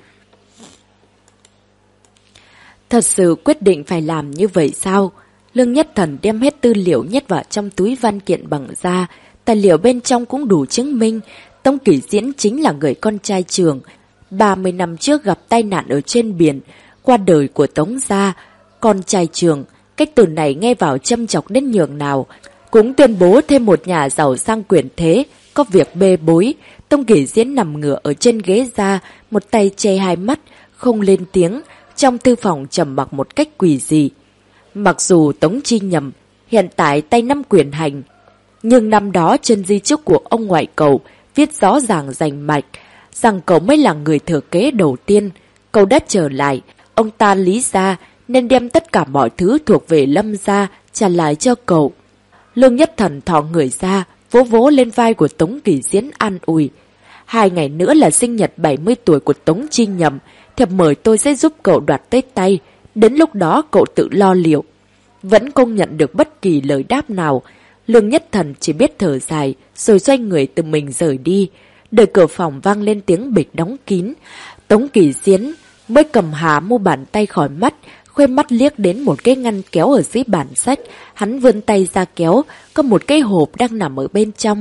Thật sự quyết định phải làm như vậy sao? Lương Nhất Thần đem hết tư liệu nhét vào trong túi văn kiện bằng da. Tài liệu bên trong cũng đủ chứng minh Tống Kỷ Diễn chính là người con trai Trường. 30 năm trước gặp tai nạn ở trên biển, qua đời của Tống gia. Con trai Trường, cách từ này nghe vào châm chọc đến nhường nào. Cũng tuyên bố thêm một nhà giàu sang quyền thế, có việc bê bối. Tống Kỷ Diễn nằm ngửa ở trên ghế da, một tay che hai mắt, không lên tiếng. Trong thư phòng trầm mặc một cách quỷ dị. Mặc dù Tống Chi Nhầm hiện tại tay nắm quyền hành, nhưng năm đó trên di chúc của ông ngoại cậu viết rõ ràng rành mạch rằng cậu mới là người thừa kế đầu tiên. Cậu đã trở lại, ông ta Lý gia nên đem tất cả mọi thứ thuộc về Lâm gia trả lại cho cậu. Lương Nhất Thần thò người ra, vỗ vỗ lên vai của Tống Kỷ Diễn an ủi. 2 ngày nữa là sinh nhật 70 tuổi của Tống Chi Nhầm, thiệp mời tôi sẽ giúp cậu đoạt tới tay. Đến lúc đó cậu tự lo liệu. Vẫn không nhận được bất kỳ lời đáp nào. Lương Nhất Thần chỉ biết thở dài, rồi xoay người từ mình rời đi. Đợi cửa phòng vang lên tiếng bịch đóng kín. Tống Kỷ Diễn mới cầm hạ mu bàn tay khỏi mắt, khoe mắt liếc đến một cái ngăn kéo ở dưới bản sách. Hắn vươn tay ra kéo, có một cái hộp đang nằm ở bên trong.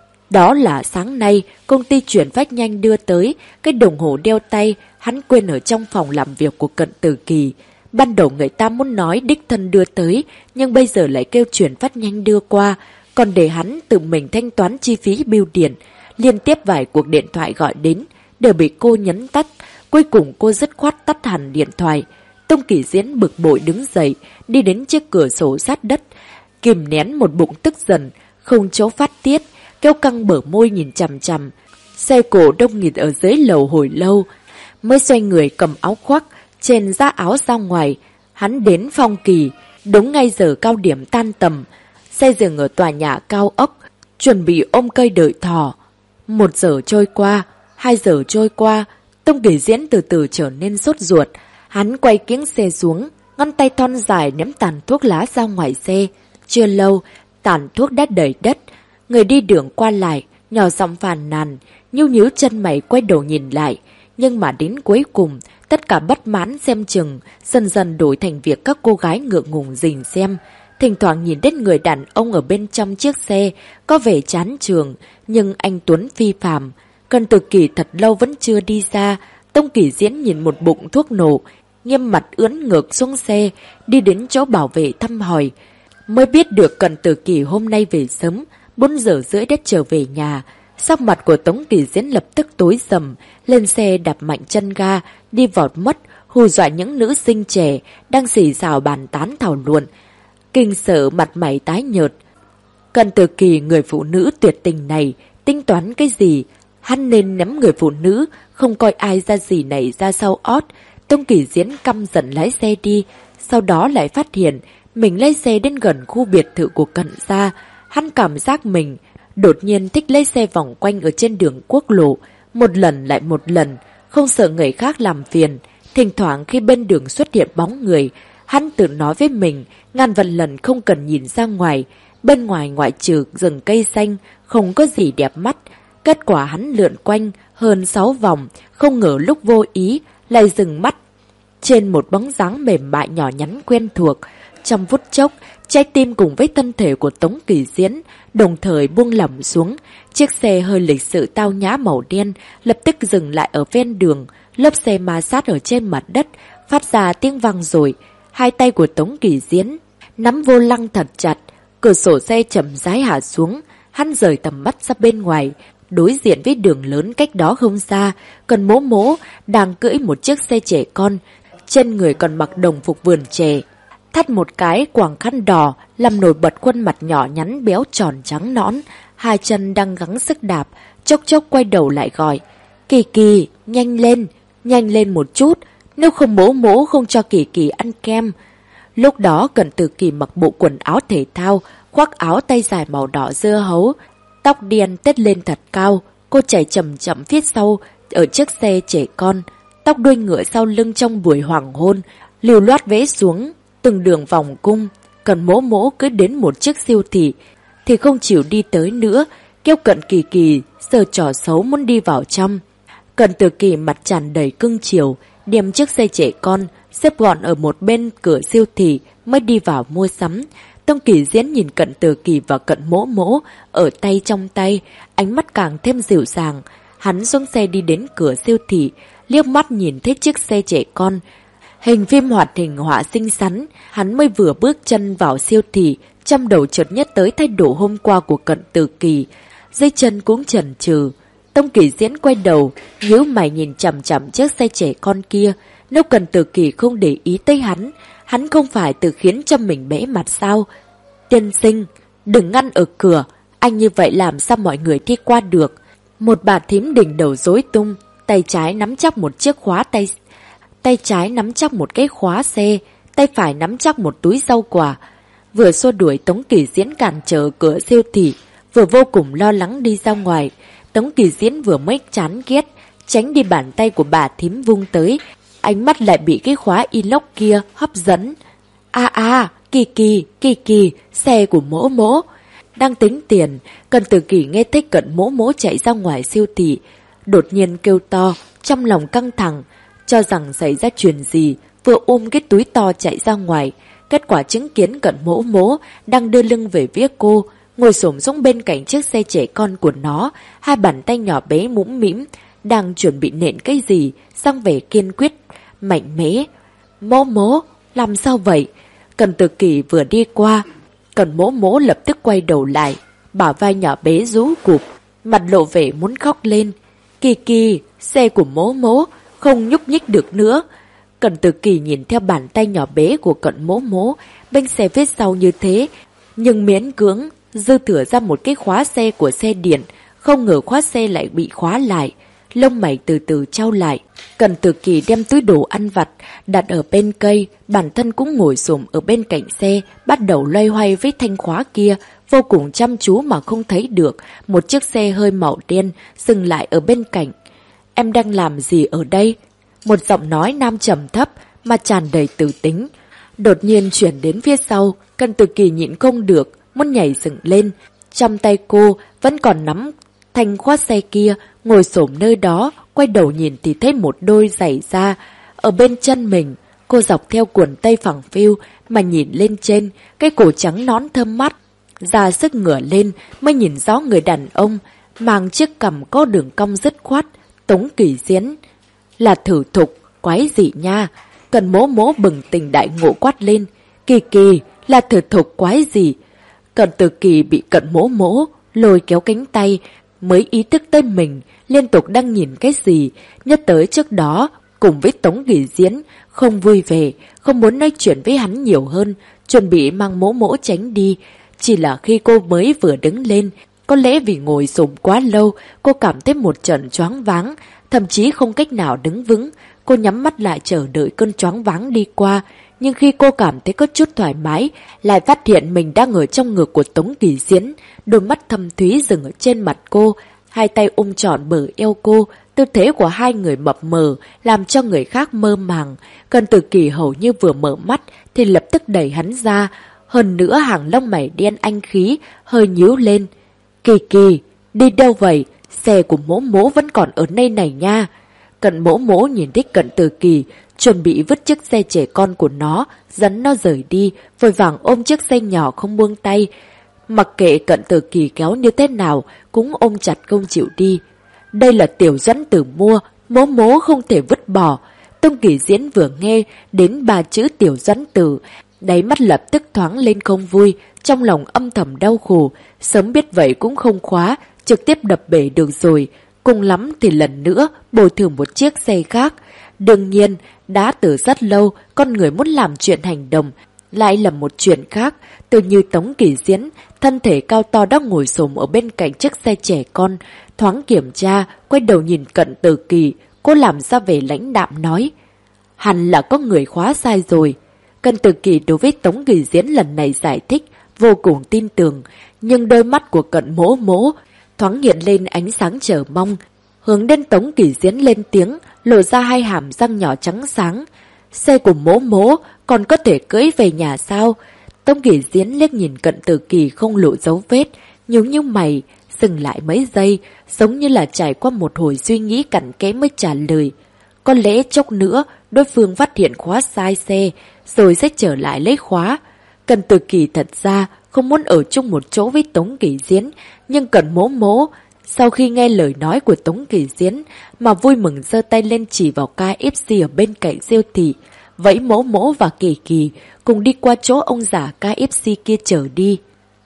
Đó là sáng nay công ty chuyển phát nhanh đưa tới, cái đồng hồ đeo tay hắn quên ở trong phòng làm việc của Cận Tử Kỳ. Ban đầu người ta muốn nói đích thân đưa tới, nhưng bây giờ lại kêu chuyển phát nhanh đưa qua, còn để hắn tự mình thanh toán chi phí bưu điện. Liên tiếp vài cuộc điện thoại gọi đến, đều bị cô nhấn tắt. Cuối cùng cô dứt khoát tắt hẳn điện thoại. Tống Kỷ Diễn bực bội đứng dậy, đi đến chiếc cửa sổ sát đất, kìm nén một bụng tức giận, không chỗ phát tiết, kéo căng bờ môi nhìn chằm chằm. Xe cổ đông nghịt ở dưới lầu hồi lâu, mới xoay người cầm áo khoác, trên ra áo ra ngoài. Hắn đến Phong Kỳ, đúng ngay giờ cao điểm tan tầm. Xe dừng ở tòa nhà cao ốc, chuẩn bị ôm cây đợi thỏ. 1 giờ trôi qua, 2 giờ trôi qua, Tống Kỷ Diễn từ từ trở nên sốt ruột. Hắn quay kiếng xe xuống, ngón tay thon dài ném tàn thuốc lá ra ngoài xe. Chưa lâu, tàn thuốc đã đầy đất. Người đi đường qua lại, nhỏ giọng phàn nàn, nhíu chân mày quay đầu nhìn lại. Nhưng mà đến cuối cùng, tất cả bất mãn xem chừng, dần dần đổi thành việc các cô gái ngượng ngùng rình xem. Thỉnh thoảng nhìn đến người đàn ông ở bên trong chiếc xe, có vẻ chán trường, nhưng anh Tuấn phi phàm. Cận Tử Kỳ thật lâu vẫn chưa đi ra. Tống Kỷ Diễn nhìn một bụng thuốc nổ, nghiêm mặt ưỡn ngược xuống xe, đi đến chỗ bảo vệ thăm hỏi. Mới biết được Cận Tử Kỳ hôm nay về sớm, 4 giờ rưỡi đã trở về nhà. Sắc mặt của Tống Kỷ Diễn lập tức tối sầm, lên xe đạp mạnh chân ga, đi vọt mất, hù dọa những nữ sinh trẻ đang xì xào bàn tán thảo luận. Kinh sợ mặt mày tái nhợt. Cận Tử Kỳ người phụ nữ tuyệt tình này, tính toán cái gì? Hắn nên ném người phụ nữ, không coi ai ra gì này ra sau ót. Tống Kỷ Diễn căm giận lái xe đi, sau đó lại phát hiện mình lái xe đến gần khu biệt thự của Cận gia. Hắn cảm giác mình đột nhiên thích lấy xe vòng quanh ở trên đường quốc lộ, một lần lại một lần, không sợ người khác làm phiền. Thỉnh thoảng khi bên đường xuất hiện bóng người, hắn tự nói với mình, ngàn vạn lần không cần nhìn ra ngoài. Bên ngoài ngoại trừ rừng cây xanh, không có gì đẹp mắt. Kết quả hắn lượn quanh hơn 6 vòng, không ngờ lúc vô ý lại dừng mắt trên một bóng dáng mềm mại nhỏ nhắn quen thuộc. Trong phút chốc, trái tim cùng với thân thể của Tống Kỷ Diễn đồng thời buông lỏng xuống. Chiếc xe hơi lịch sự tao nhã màu đen lập tức dừng lại ở ven đường. Lớp xe ma sát ở trên mặt đất, phát ra tiếng vang rồi. Hai tay của Tống Kỷ Diễn nắm vô lăng thật chặt. Cửa sổ xe chậm rãi hạ xuống. Hắn rời tầm mắt ra bên ngoài. Đối diện với đường lớn cách đó không xa, Cần Mỗ Mỗ đang cưỡi một chiếc xe trẻ con. Trên người còn mặc đồng phục vườn chè, thắt một cái quàng khăn đỏ làm nổi bật khuôn mặt nhỏ nhắn béo tròn trắng nõn. Hai chân đang gắng sức đạp, chốc chốc quay đầu lại gọi: Kỳ Kỳ, nhanh lên! nhanh lên một chút, nếu không mỗ mỗ không cho Kỳ Kỳ ăn kem. Lúc đó Cận Tử Kỳ mặc bộ quần áo thể thao, khoác áo tay dài màu đỏ dưa hấu, tóc đen tết lên thật cao, cô chạy chậm chậm phía sau ở chiếc xe trẻ con, tóc đuôi ngựa sau lưng trong buổi hoàng hôn, lưu loát vẽ xuống từng đường vòng cung. Cần mỗ mỗ cứ đến một chiếc siêu thị thì không chịu đi tới nữa, kêu Cận Kỳ Kỳ giở trò xấu muốn đi vào trong. Cận Tử Kỳ mặt tràn đầy cưng chiều, đem chiếc xe trẻ con xếp gọn ở một bên cửa siêu thị mới đi vào mua sắm. Tông Kỳ Diễn nhìn Cận Tử Kỳ và Cận mỗ mỗ ở tay trong tay, ánh mắt càng thêm dịu dàng. Hắn xuống xe đi đến cửa siêu thị, liếc mắt nhìn thấy chiếc xe trẻ con. Hình phim hoạt hình họa xinh xắn, hắn mới vừa bước chân vào siêu thị, trong đầu chợt nhớ tới thái độ hôm qua của Cận Tử Kỳ, dây chân cũng chần chừ. Tông Kỳ Diễn quay đầu, nhíu mày nhìn chằm chằm chiếc xe trẻ con kia. Nếu Cận Tử Kỳ không để ý tới hắn không phải tự khiến cho mình bẽ mặt sao? Tiên sinh, đừng ngăn ở cửa, anh như vậy làm sao mọi người đi qua được? Một bà thím đỉnh đầu rối tung, tay trái nắm chắc một chiếc khóa tay trái nắm chắc một cái khóa xe, tay phải nắm chắc một túi rau quả. Vừa xua đuổi Tống Kỳ Diễn cản trở cửa siêu thị, vừa vô cùng lo lắng đi ra ngoài. Tống Kỳ Diễn vừa mới chán ghét, tránh đi bàn tay của bà thím vung tới, ánh mắt lại bị cái khóa inox kia hấp dẫn. Kỳ Kỳ, xe của mỗ mỗ. Đang tính tiền, Cận Tử Kỳ nghe thấy Cận mỗ mỗ chạy ra ngoài siêu thị, đột nhiên kêu to, trong lòng căng thẳng, cho rằng xảy ra chuyện gì, vừa ôm cái túi to chạy ra ngoài. Kết quả chứng kiến Cận mỗ mỗ đang đưa lưng về phía cô, ngồi xổm xuống bên cạnh chiếc xe trẻ con của nó, hai bàn tay nhỏ bé mũm mĩm, đang chuẩn bị nện cái gì, sang vẻ kiên quyết, mạnh mẽ. Mỗ mỗ, làm sao vậy? Cận Tử Kỳ vừa đi qua, Cận mỗ mỗ lập tức quay đầu lại, bả vai nhỏ bé rũ cụp, mặt lộ vẻ muốn khóc lên. Kỳ Kỳ, xe của mỗ mỗ, không nhúc nhích được nữa. Cận Tử Kỳ nhìn theo bàn tay nhỏ bé của Cận mỗ mỗ, bên xe phía sau như thế, nhưng miễn cưỡng dư thừa ra một cái khóa xe của xe điện, không ngờ khóa xe lại bị khóa lại. Lông mày từ từ trao lại, Cận Tử Kỳ đem túi đồ ăn vặt đặt ở bên cây, bản thân cũng ngồi xổm ở bên cạnh xe, bắt đầu loay hoay với thanh khóa kia, vô cùng chăm chú mà không thấy được một chiếc xe hơi màu đen dừng lại ở bên cạnh. Em đang làm gì ở đây? Một giọng nói nam trầm thấp mà tràn đầy tử tính đột nhiên chuyển đến phía sau. Cận Tử Kỳ nhịn không được, muốn nhảy dựng lên. Trong tay cô vẫn còn nắm thanh khóa xe kia, ngồi xổm nơi đó, quay đầu nhìn thì thấy một đôi giày da ở bên chân mình. Cô dọc theo quần tây phẳng phiu mà nhìn lên trên, cái cổ trắng nón thơm mắt, ra sức ngửa lên mới nhìn rõ người đàn ông mang chiếc cằm có đường cong dứt khoát. Tống Kỳ Diễn. Là Thử Thục, quái gì nha? Cận mỗ mỗ bừng tỉnh đại ngộ quát lên. Kỳ Kỳ, là Thử Thục quái gì? Cận Tử Kỳ bị Cận mỗ mỗ lôi kéo cánh tay mới ý thức tới mình liên tục đang nhìn cái gì. Nhớ tới trước đó cùng với Tống Kỳ Diễn không vui vẻ, không muốn nói chuyện với hắn nhiều hơn, chuẩn bị mang mỗ mỗ tránh đi. Chỉ là khi cô mới vừa đứng lên, có lẽ vì ngồi xổm quá lâu, cô cảm thấy một trận choáng váng, thậm chí không cách nào đứng vững. Cô nhắm mắt lại chờ đợi cơn choáng váng đi qua, nhưng khi cô cảm thấy có chút thoải mái, lại phát hiện mình đang ở trong ngực của Tống Kỳ Diễn. Đôi mắt thâm thúy dừng ở trên mặt cô, hai tay ôm trọn bờ eo cô. Tư thế của hai người mập mờ làm cho người khác mơ màng. Cận Tử Kỳ hầu như vừa mở mắt thì lập tức đẩy hắn ra. Hơn nữa hàng lông mày đen anh khí hơi nhíu lên. Kỳ Kỳ, đi đâu vậy? Xe của mỗ mỗ vẫn còn ở nơi này nha. Cận mỗ mỗ nhìn thấy Cận Tử Kỳ chuẩn bị vứt chiếc xe trẻ con của nó, dẫn nó rời đi, vội vàng ôm chiếc xe nhỏ không buông tay. Mặc kệ Cận Tử Kỳ kéo như thế nào, cũng ôm chặt không chịu đi. Đây là Tiểu Doãn Tử mua, mỗ mỗ không thể vứt bỏ. Tông Kỳ Diễn vừa nghe đến ba chữ Tiểu Doãn Tử, đáy mắt lập tức thoáng lên không vui, trong lòng âm thầm đau khổ. Sớm biết vậy cũng không khóa, trực tiếp đập bể được rồi. Cùng lắm thì lần nữa bồi thường một chiếc xe khác. Đương nhiên, đã từ rất lâu, con người muốn làm chuyện hành động lại là một chuyện khác. Tự như Tống Kỳ Diễn, thân thể cao to đang ngồi xổm ở bên cạnh chiếc xe trẻ con, thoáng kiểm tra, quay đầu nhìn Cận Tử Kỳ, Cô làm ra vẻ lãnh đạm nói, hẳn là có người khóa sai rồi. Cần Tử Kỳ đối với Tống Kỳ Diễn lần này giải thích vô cùng tin tưởng, nhưng đôi mắt của Cận Mỗ Mỗ thoáng hiện lên ánh sáng chờ mong, hướng đến Tống Kỳ Diễn lên tiếng, lộ ra hai hàm răng nhỏ trắng sáng. Xe của Mỗ Mỗ còn có thể cưỡi về nhà sao? Tống Kỳ Diễn liếc nhìn Cận Tử Kỳ không lộ dấu vết, nhướng mày, dừng lại mấy giây, giống như là trải qua một hồi suy nghĩ cặn kẽ mới trả lời. Có lẽ chốc nữa đối phương phát hiện khóa sai xe, rồi sẽ trở lại lấy khóa. Cận Tử Kỳ thật ra không muốn ở chung một chỗ với Tống Kỳ Diễn, nhưng Cận Mỗ Mỗ sau khi nghe lời nói của Tống Kỳ Diễn mà vui mừng giơ tay lên chỉ vào KFC ở bên cạnh siêu thị, vẫy Mỗ Mỗ và Kỳ Kỳ cùng đi qua chỗ ông già KFC kia chở đi.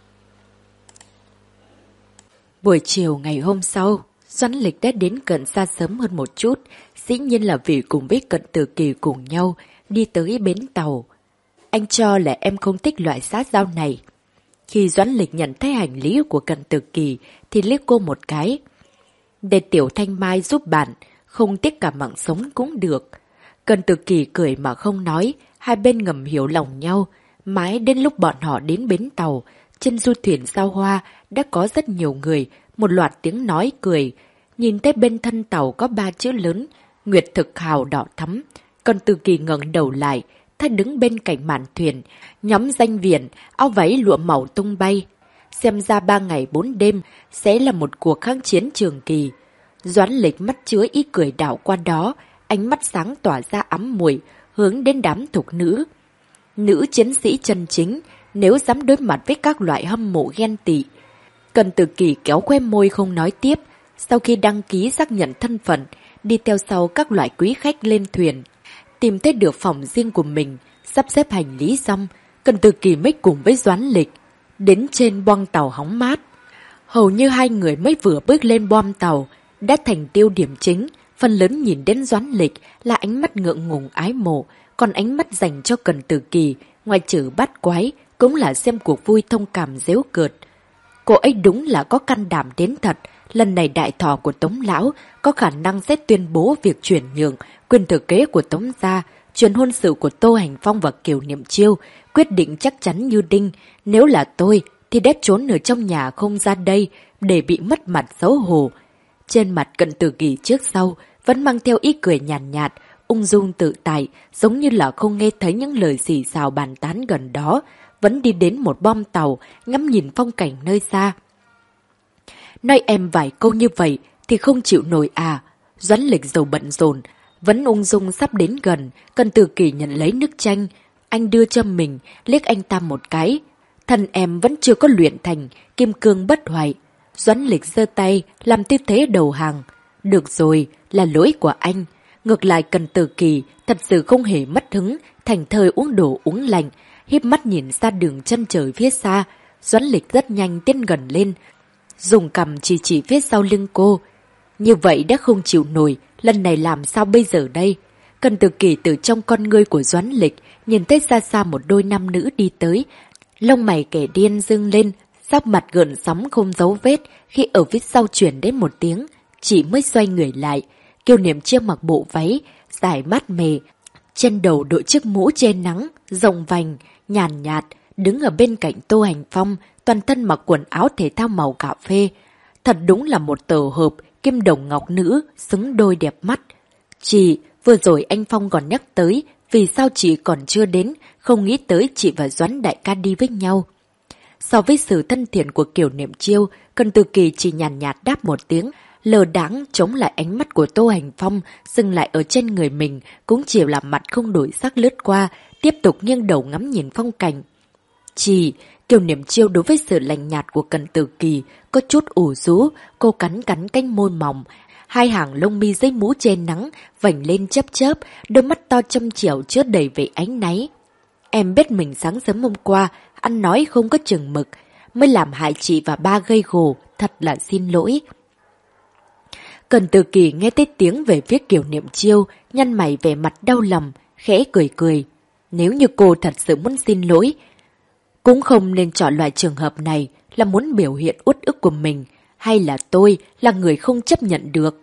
Buổi chiều ngày hôm sau, Doãn Lịch đã đến Cận Gia sớm hơn một chút, dĩ nhiên là vì cùng với Cận Tử Kỳ cùng nhau đi tới bến tàu. Anh cho là em không thích loại sát dao này. Khi Doãn Lịch nhận thấy hành lý của Cận Tử Kỳ thì liếc cô một cái. Để Tiểu Thanh Mai giúp bạn, không tiếc cả mạng sống cũng được. Cận Tử Kỳ cười mà không nói, hai bên ngầm hiểu lòng nhau. Mãi đến lúc bọn họ đến bến tàu, trên du thuyền sao hoa đã có rất nhiều người, một loạt tiếng nói cười. Nhìn thấy bên thân tàu có 3 chữ lớn, Nguyệt Thực Hào đỏ thắm. Cận Tử Kỳ ngẩng đầu lại, thấy đứng bên cạnh mạn thuyền, nhóm danh viện, áo váy lụa màu tung bay. Xem ra 3 ngày 4 đêm sẽ là một cuộc kháng chiến trường kỳ. Doãn Lịch mắt chứa ý cười đảo qua đó, ánh mắt sáng tỏa ra ấm mùi, hướng đến đám thục nữ. Nữ chiến sĩ chân chính, nếu dám đối mặt với các loại hâm mộ ghen tị. Cận Tử Kỳ kéo que môi không nói tiếp, sau khi đăng ký xác nhận thân phận, đi theo sau các loại quý khách lên thuyền. Tìm thấy được phòng riêng của mình, sắp xếp hành lý xong, Cận Tử Kỳ mới cùng với Doãn Lịch đến trên boong tàu hóng mát. Hầu như hai người mới vừa bước lên boong tàu, đã thành tiêu điểm chính, phần lớn nhìn đến Doãn Lịch là ánh mắt ngượng ngùng ái mộ, còn ánh mắt dành cho Cận Tử Kỳ, ngoài trừ bắt quái, cũng là xem cuộc vui thông cảm giễu cợt. Cô ấy đúng là có can đảm đến thật, lần này đại thọ của Tống Lão có khả năng sẽ tuyên bố việc chuyển nhượng quyền thừa kế của Tống gia, chuyện hôn sự của Tô Hành Phong và Kiều Niệm Chiêu, quyết định chắc chắn như đinh. Nếu là tôi thì đếp trốn ở trong nhà không ra đây để bị mất mặt xấu hổ. Trên mặt Cận Tử Kỳ trước sau vẫn mang theo ý cười nhàn nhạt, ung dung tự tại, giống như là không nghe thấy những lời xì xào bàn tán gần đó, vẫn đi đến một boong tàu, ngắm nhìn phong cảnh nơi xa. Nói em vài câu như vậy thì không chịu nổi à? Doãn Lịch dầu bận rộn, vẫn ung dung sắp đến gần. Cận Tử Kỳ nhận lấy nước chanh, anh đưa cho mình, liếc anh ta một cái. Thân em vẫn chưa có luyện thành kim cương bất hoại. Doãn Lịch giơ tay làm tư thế đầu hàng. Được rồi, là lỗi của anh. Ngược lại Cận Tử Kỳ thật sự không hề mất hứng, thành thơi uống đồ uống lạnh, híp mắt nhìn ra đường chân trời phía xa. Doãn Lịch rất nhanh tiến gần lên, dùng cằm chỉ phía sau lưng cô. Như vậy đã không chịu nổi, lần này làm sao bây giờ đây? Cận Tử Kỳ từ trong con ngươi của Doãn Lịch nhìn thấy xa xa một đôi nam nữ đi tới, lông mày kẻ điên dưng lên, sắc mặt gợn sóng không dấu vết. Khi ở phía sau chuyển đến một tiếng, chị mới xoay người lại. Kiều Niệm Chiêu mặc bộ váy dài mát mẻ, trên đầu đội chiếc mũ che nắng rộng vành nhàn nhạt, đứng ở bên cạnh Tô Hành Phong, toàn thân mặc quần áo thể thao màu cà phê. Thật đúng là một tổ hợp kim đồng ngọc nữ, xứng đôi đẹp mắt. Chị, vừa rồi anh Phong còn nhắc tới, vì sao chị còn chưa đến, không nghĩ tới chị và Doãn đại ca đi với nhau. So với sự thân thiện của Kiều Niệm Chiêu, Cận Tử Kỳ chỉ nhàn nhạt đáp một tiếng, lờ đãng chống lại ánh mắt của Tô Hành Phong, dừng lại ở trên người mình, cũng chỉ làm mặt không đổi sắc lướt qua, tiếp tục nghiêng đầu ngắm nhìn phong cảnh. Chị, Kiều Niệm Chiêu đối với sự lạnh nhạt của Cận Tử Kỳ có chút ủ rũ, cô cắn cánh môi mỏng, hai hàng lông mi dưới mũ che nắng vành lên chớp chớp, đôi mắt to chăm chẻo chứa đầy vẻ áy náy. Em biết mình sáng sớm hôm qua ăn nói không có chừng mực, mới làm hại chị và ba gây gổ, thật là xin lỗi. Cận Tử Kỳ nghe thấy tiếng về phía Kiều Niệm Chiêu, nhăn mày vẻ mặt đau lòng, khẽ cười cười. Nếu như cô thật sự muốn xin lỗi, cũng không nên chọn loại trường hợp này là muốn biểu hiện uất ức của mình, hay là tôi là người không chấp nhận được.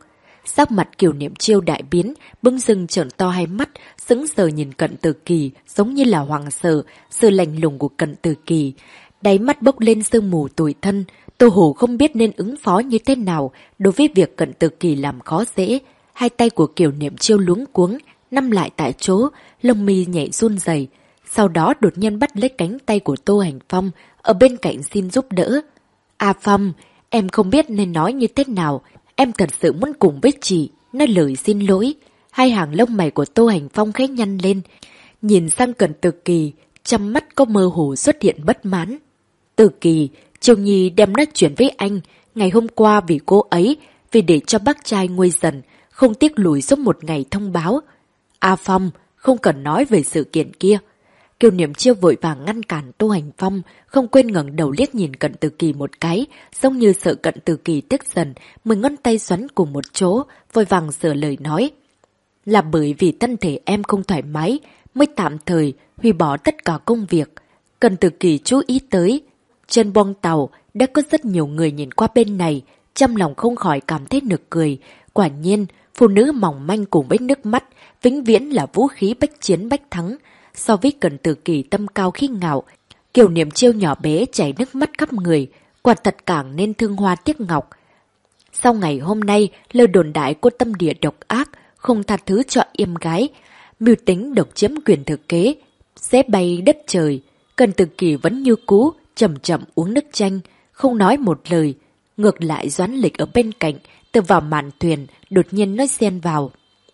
Sắc mặt Kiều Niệm Chiêu đại biến, bỗng dưng trợn to hai mắt, sững sờ nhìn Cận Tử Kỳ, giống như là hoàng sợ, sự lạnh lùng của Cận Tử Kỳ. Đáy mắt bốc lên sương mù tủi thân, Tô Hồ không biết nên ứng phó như thế nào đối với việc Cận Tử Kỳ làm khó dễ. Hai tay của Kiều Niệm Chiêu luống cuống, nắm lại tại chỗ, lông mi nhẹ run rẩy. Sau đó đột nhiên bắt lấy cánh tay của Tô Hành Phong, ở bên cạnh xin giúp đỡ. A Phong, em không biết nên nói như thế nào, em thật sự muốn cùng với chị, nói lời xin lỗi. Hai hàng lông mày của Tô Hành Phong khẽ nhăn lên, nhìn sang Cận Tử Kỳ, trong mắt có mơ hồ xuất hiện bất mãn. Tử Kỳ, Chiêu Nhi đem nói chuyện với anh, ngày hôm qua vì cô ấy, vì để cho bác trai nguôi dần, không tiếc lùi suốt một ngày thông báo. A Phong, không cần nói về sự kiện kia. Kiều Niệm Chiêu vội vàng ngăn cản Tô Hành Phong, không quên ngẩng đầu liếc nhìn Cận Tử Kỳ một cái, giống như sợ Cận Tử Kỳ tức giận, 10 ngón tay xoắn cùng một chỗ, vội vàng sửa lời nói. Là bởi vì thân thể em không thoải mái, mới tạm thời hủy bỏ tất cả công việc. Cận Tử Kỳ chú ý tới, trên boong tàu đã có rất nhiều người nhìn qua bên này, trong lòng không khỏi cảm thấy nực cười. Quả nhiên, phụ nữ mỏng manh cùng với nước mắt, vĩnh viễn là vũ khí bách chiến bách thắng. So với Cận Tử Kỳ tâm cao khí ngạo, Kiều Niệm Chiêu nhỏ bé chảy nước mắt khắp người, quả thật càng nên thương hoa tiếc ngọc. Sau ngày hôm nay, lời đồn đại của tâm địa độc ác, không tha thứ cho em gái, mưu tính độc chiếm quyền thừa kế, sẽ bay đất trời. Cận Tử Kỳ vẫn như cũ, chậm chậm uống nước chanh, không nói một lời. Ngược lại Doãn Lịch ở bên cạnh, từ vào mạn thuyền, đột nhiên nói xen vào.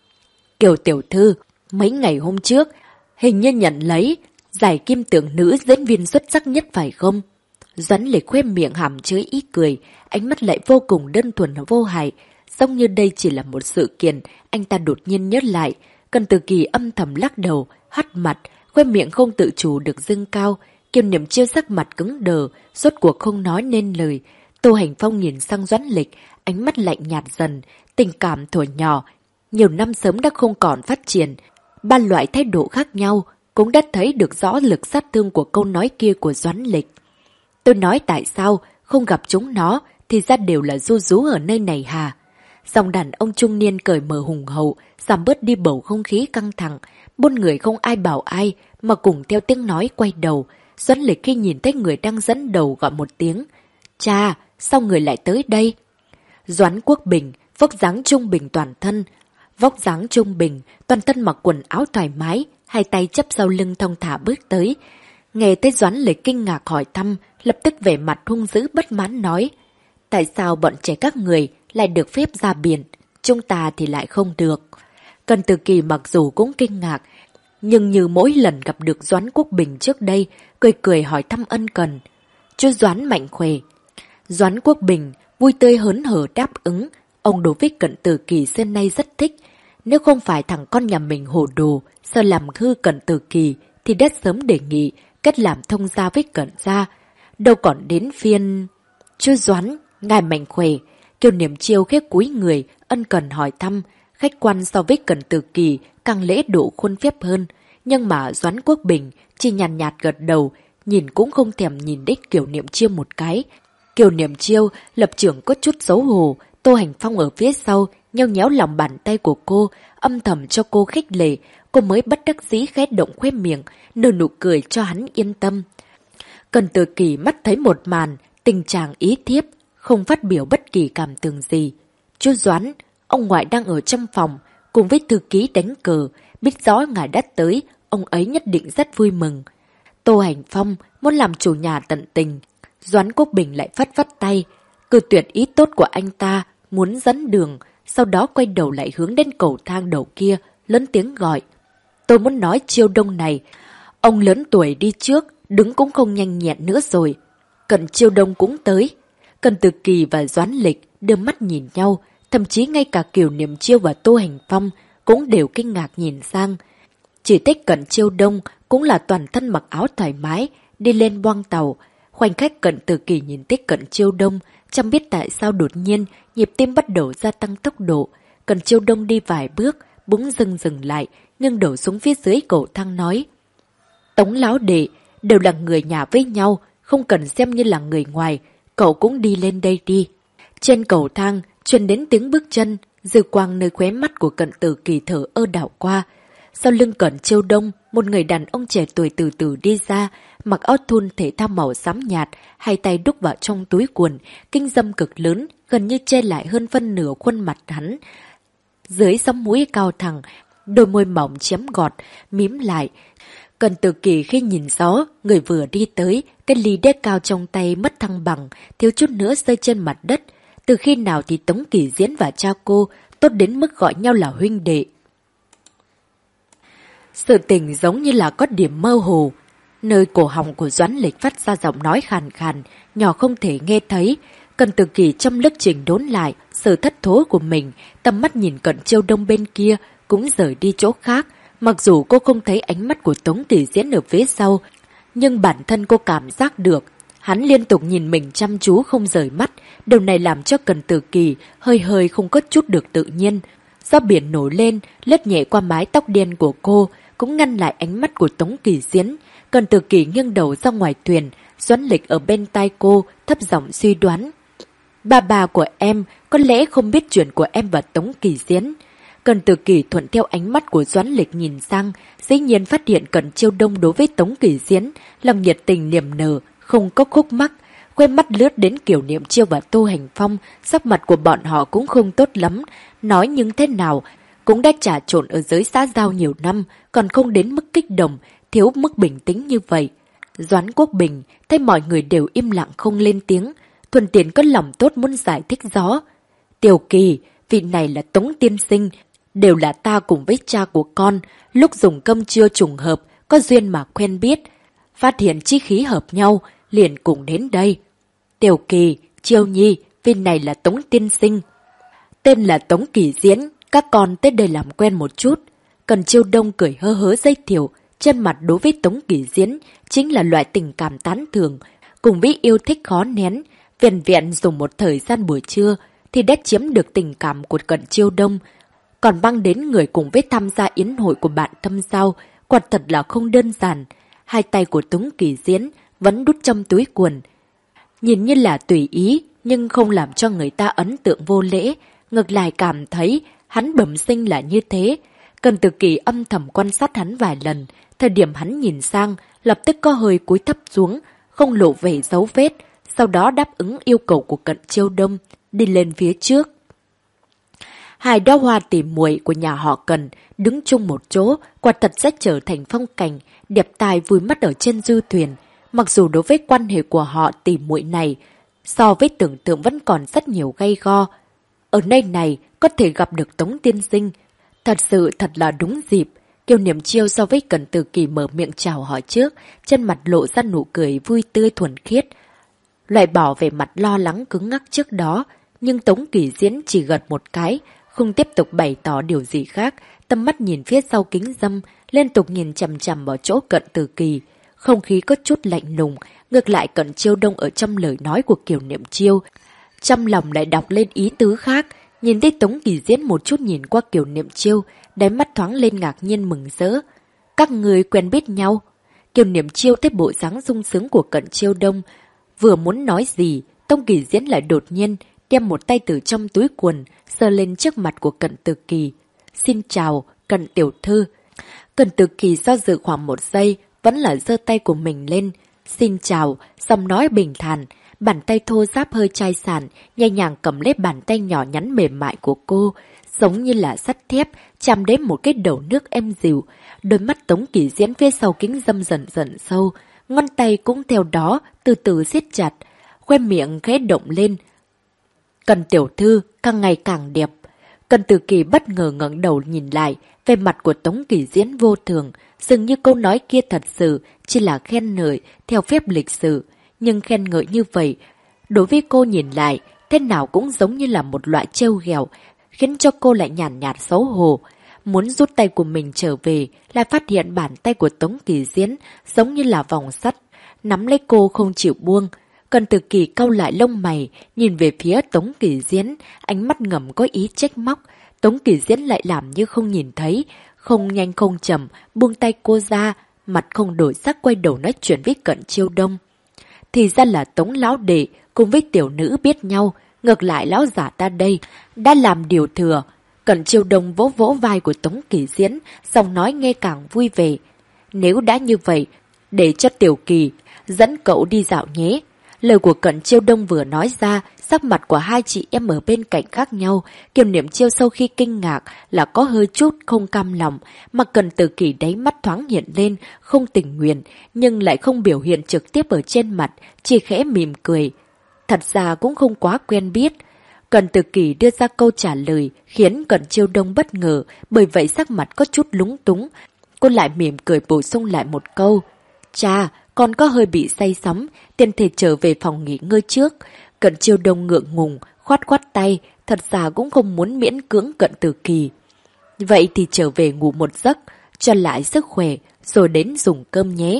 Kiều tiểu thư, mấy ngày hôm trước, hình như nhận lấy giải kim tượng nữ diễn viên xuất sắc nhất phải không? Doãn Lịch khoe miệng hàm chứa ý cười, ánh mắt lại vô cùng đơn thuần và vô hại, giống như đây chỉ là một sự kiện, anh ta đột nhiên nhớ lại. Cận Tử Kỳ âm thầm lắc đầu, hắt mặt, khoe miệng không tự chủ được dâng cao. Kiều Niệm Chiêu sắc mặt cứng đờ, rốt cuộc không nói nên lời. Tô Hành Phong nhìn sang Doãn Lịch, ánh mắt lạnh nhạt dần, tình cảm thuở nhỏ, nhiều năm sớm đã không còn phát triển. Ba loại thái độ khác nhau, cũng đã thấy được rõ lực sát thương của câu nói kia của Doãn Lịch. Tôi nói tại sao không gặp chúng nó thì ra đều là du rú ở nơi này hà. Dòng đàn ông trung niên cởi mở hùng hậu, giảm bớt đi bầu không khí căng thẳng. Bốn người không ai bảo ai mà cùng theo tiếng nói quay đầu. Doãn Lịch khi nhìn thấy người đang dẫn đầu gọi một tiếng. Cha, sao người lại tới đây? Doãn Quốc Bình, vóc dáng trung bình toàn thân. Toàn thân mặc quần áo thoải mái, hai tay chấp sau lưng thong thả bước tới. Nghe thấy Doãn Lịch kinh ngạc hỏi thăm, lập tức vẻ mặt hung dữ bất mãn nói. Tại sao bọn trẻ các người lại được phép ra biển, chúng ta thì lại không được? Cận Tử Kỳ mặc dù cũng kinh ngạc, nhưng như mỗi lần gặp được Doãn Quốc Bình trước đây, cười cười hỏi thăm ân cần. Chú Doãn mạnh khỏe. Doãn Quốc Bình vui tươi hớn hở đáp ứng, ông đối với Cận Tử Kỳ xưa nay rất thích. Nếu không phải thằng con nhà mình hồ đồ, sợ làm hư Cận Tử Kỳ, thì đã sớm đề nghị kết làm thông gia với Cận gia. Đâu còn đến phiên... Chú Doãn, ngài mạnh khỏe. Kiều Niệm Chiêu khẽ cúi người, ân cần hỏi thăm. Khách quan so với Cận Tử Kỳ càng lễ độ khuôn phép hơn. Nhưng mà Doãn Quốc Bình chỉ nhàn nhạt gật đầu, nhìn cũng không thèm nhìn đích Kiều Niệm Chiêu một cái. Kiều Niệm Chiêu lập trường có chút xấu hổ. Tô Hành Phong ở phía sau nheo nhéo lòng bàn tay của cô, âm thầm cho cô khích lệ. Cô mới bất đắc dĩ khẽ động khóe miệng, nở nụ cười cho hắn yên tâm. Cận Tử Kỳ mắt thấy một màn, tình trạng ý thiếp, không phát biểu bất kỳ cảm tưởng gì. Chú Doãn, ông ngoại đang ở trong phòng, cùng với thư ký đánh cờ, biết rõ ngài đã tới, ông ấy nhất định rất vui mừng. Tô Hành Phong muốn làm chủ nhà tận tình, Doãn Quốc Bình lại phất phất tay, cự tuyệt ý tốt của anh ta, muốn dẫn đường, sau đó quay đầu lại hướng đến cầu thang đầu kia, lớn tiếng gọi. Tôi muốn nói Chiêu Đông này, ông lớn tuổi đi trước, đứng cũng không nhanh nhẹn nữa rồi. Cận Chiêu Đông cũng tới. Cận Tử Kỳ và Doãn Lịch đưa mắt nhìn nhau, thậm chí ngay cả Kiều Niệm Chiêu và Tô Hành Phong cũng đều kinh ngạc nhìn sang. Chỉ thích Cận Chiêu Đông cũng là toàn thân mặc áo thoải mái, đi lên boong tàu. Khoảnh khắc Cận Tử Kỳ nhìn thấy Cận Chiêu Đông, chẳng biết tại sao đột nhiên nhịp tim bắt đầu gia tăng tốc độ. Cận Chiêu Đông đi vài bước, bỗng dừng lại, nhưng đổ xuống phía dưới cầu thang nói. Tống lão đệ, đều là người nhà với nhau, không cần xem như là người ngoài, cậu cũng đi lên đây đi. Trên cầu thang, truyền đến tiếng bước chân, Dư quang nơi khóe mắt của Cận Tử Kỳ thở ơ đảo qua. Sau lưng Cận Chiêu Đông, một người đàn ông trẻ tuổi từ từ đi ra, mặc áo thun thể thao màu xám nhạt, hai tay đút vào trong túi quần, kinh dâm cực lớn, gần như che lại hơn phân nửa khuôn mặt hắn. Dưới sống mũi cao thẳng, đôi môi mỏng chém gọt, mím lại. Cận Tử Kỳ khi nhìn rõ, người vừa đi tới, cái ly đế cao trong tay mất thăng bằng, thiếu chút nữa rơi trên mặt đất. Từ khi nào thì Tống Kỳ Diễn và cha cô tốt đến mức gọi nhau là huynh đệ. Sự tình giống như là có điểm mơ hồ. Nơi cổ họng của Doãn Lịch phát ra giọng nói khàn khàn, nhỏ không thể nghe thấy. Cận Tử Kỳ trong lúc chỉnh đốn lại sự thất thố của mình, tầm mắt nhìn Cận Chiêu Đông bên kia cũng rời đi chỗ khác. Mặc dù cô không thấy ánh mắt của Tống Kỳ Diễn ở phía sau, nhưng bản thân cô cảm giác được. Hắn liên tục nhìn mình chăm chú không rời mắt, điều này làm cho Cận Tử Kỳ hơi hơi không có chút được tự nhiên. Gió biển nổi lên, lướt nhẹ qua mái tóc đen của cô, cũng ngăn lại ánh mắt của Tống Kỳ Diễn. Cận Tử Kỳ nghiêng đầu ra ngoài thuyền, Doãn Lịch ở bên tai cô, thấp giọng suy đoán. Bà của em có lẽ không biết chuyện của em và Tống Kỳ Diễn. Cận Tử Kỳ thuận theo ánh mắt của Doãn Lịch nhìn sang, dĩ nhiên phát hiện Cận Chiêu Đông đối với Tống Kỳ Diễn, lòng nhiệt tình niềm nở, không có khúc mắc. Khoe mắt lướt đến Kiều Niệm Chiêu và Tô Hành Phong, sắc mặt của bọn họ cũng không tốt lắm. Nói nhưng thế nào, cũng đã trà trộn ở giới xã giao nhiều năm, còn không đến mức kích động, thiếu mức bình tĩnh như vậy. Doãn Quốc Bình thấy mọi người đều im lặng không lên tiếng, thuần tiện có lòng tốt muốn giải thích rõ. Tiểu Kỳ, vị này là Tống tiên sinh, đều là ta cùng với cha của con, lúc dùng cơm trưa trùng hợp, có duyên mà quen biết, phát hiện chí khí hợp nhau, liền cùng đến đây. Tiểu Kỳ, Chiêu Nhi, vị này là Tống tiên sinh. Tên là Tống Kỳ Diễn, các con tới đây làm quen một chút. Cận Chiêu Đông cười hớ hớ giới thiệu, trên mặt đối với Tống Kỳ Diễn chính là loại tình cảm tán thưởng, cùng với yêu thích khó nén. Vẹn vẹn dùng một thời gian buổi trưa thì đã chiếm được tình cảm của Cận Chiêu Đông, còn băng đến người cùng với tham gia yến hội của bạn thâm giao, quả thật là không đơn giản. Hai tay của Tống Kỳ Diễn vẫn đút trong túi quần, nhìn như là tùy ý nhưng không làm cho người ta ấn tượng vô lễ, ngược lại cảm thấy hắn bẩm sinh là như thế. Cận Tử Kỳ âm thầm quan sát hắn vài lần, thời điểm hắn nhìn sang, lập tức có hơi cúi thấp xuống, không lộ vẻ dấu vết, sau đó đáp ứng yêu cầu của Cận Chiêu Đông, đi lên phía trước. Hai đóa hoa tỉ muội của nhà họ Cận đứng chung một chỗ, quả thật sẽ trở thành phong cảnh đẹp tài vui mắt ở trên du thuyền. Mặc dù đối với quan hệ của họ tỉ muội này, so với tưởng tượng vẫn còn rất nhiều gay go. Ở nơi này có thể gặp được Tống tiên sinh, thật sự thật là đúng dịp. Kiều Niệm Chiêu so với Cận Tử Kỳ mở miệng chào hỏi trước, trên mặt lộ ra nụ cười vui tươi thuần khiết, loại bỏ về mặt lo lắng cứng ngắc trước đó. Nhưng Tống Kỳ Diễn chỉ gật một cái, không tiếp tục bày tỏ điều gì khác, tâm mắt nhìn phía sau kính râm, liên tục nhìn chằm chằm vào chỗ Cận Tử Kỳ. Không khí có chút lạnh lùng, ngược lại Cận Chiêu Đông ở trong lời nói của Kiều Niệm Chiêu, trong lòng lại đọc lên ý tứ khác. Nhìn thấy Tống Kỳ Diễn một chút nhìn qua Kiều Niệm Chiêu, đáy mắt thoáng lên ngạc nhiên mừng rỡ. Các người quen biết nhau? Kiều Niệm Chiêu thấy bộ dáng sung sướng của Cận Chiêu Đông, vừa muốn nói gì, Tống Kỳ Diễn lại đột nhiên đem một tay từ trong túi quần sờ lên trước mặt của Cận Tử Kỳ. Xin chào, Cận tiểu thư. Cận Tử Kỳ do dự khoảng một giây, vẫn là giơ tay của mình lên. Xin chào, giọng nói bình thản, bàn tay thô ráp hơi chai sàn, nhẹ nhàng cầm lấy bàn tay nhỏ nhắn mềm mại của cô, giống như là sắt thép, chạm đến một cái đầu nước êm dịu. Đôi mắt Tống Kỳ Diễn phía sau kính râm dần dần sâu, ngón tay cũng theo đó từ từ siết chặt, khoe miệng khẽ động lên. Cận tiểu thư càng ngày càng đẹp. Cận Tử Kỳ bất ngờ ngẩng đầu nhìn lại, về mặt của Tống Kỳ Diễn vô thường, dường như câu nói kia thật sự chỉ là khen ngợi theo phép lịch sử, nhưng khen ngợi như vậy đối với cô nhìn lại thế nào cũng giống như là một loại trêu ghẹo, khiến cho cô lại nhàn nhạt xấu hổ. Muốn rút tay của mình trở về, lại phát hiện bàn tay của Tống Kỳ Diễn giống như là vòng sắt, nắm lấy cô không chịu buông. Cận Tử Kỳ cau lại lông mày, nhìn về phía Tống Kỳ Diễn, ánh mắt ngầm có ý trách móc. Tống Kỳ Diễn lại làm như không nhìn thấy, không nhanh không chậm, buông tay cô ra, mặt không đổi sắc quay đầu nói chuyện với Cận Chiêu Đông. Thì ra là Tống lão đệ cùng với tiểu nữ biết nhau, ngược lại lão giả ta đây đã làm điều thừa, Cận Chiêu Đông vỗ vỗ vai của Tống Kỳ Diễn, giọng nói nghe càng vui vẻ. Nếu đã như vậy, để cho Tiểu Kỳ dẫn cậu đi dạo nhé. Lời của Cận Chiêu Đông vừa nói ra, sắc mặt của hai chị em ở bên cạnh khác nhau. Kiều Niệm Chiêu sau khi kinh ngạc là có hơi chút không cam lòng, mà Cận Tử Kỳ đáy mắt thoáng hiện lên, không tình nguyện, nhưng lại không biểu hiện trực tiếp ở trên mặt, chỉ khẽ mỉm cười. Thật ra cũng không quá quen biết. Cận Tử Kỳ đưa ra câu trả lời, khiến Cận Chiêu Đông bất ngờ, bởi vậy sắc mặt có chút lúng túng. Cô lại mỉm cười bổ sung lại một câu. Cha, con có hơi bị say sóng, tiền thể trở về phòng nghỉ ngơi trước. Cận Chiêu Đông ngượng ngùng, khoát khoát tay, thật ra cũng không muốn miễn cưỡng Cận Tử Kỳ. Vậy thì trở về ngủ một giấc, cho lại sức khỏe, rồi đến dùng cơm nhé.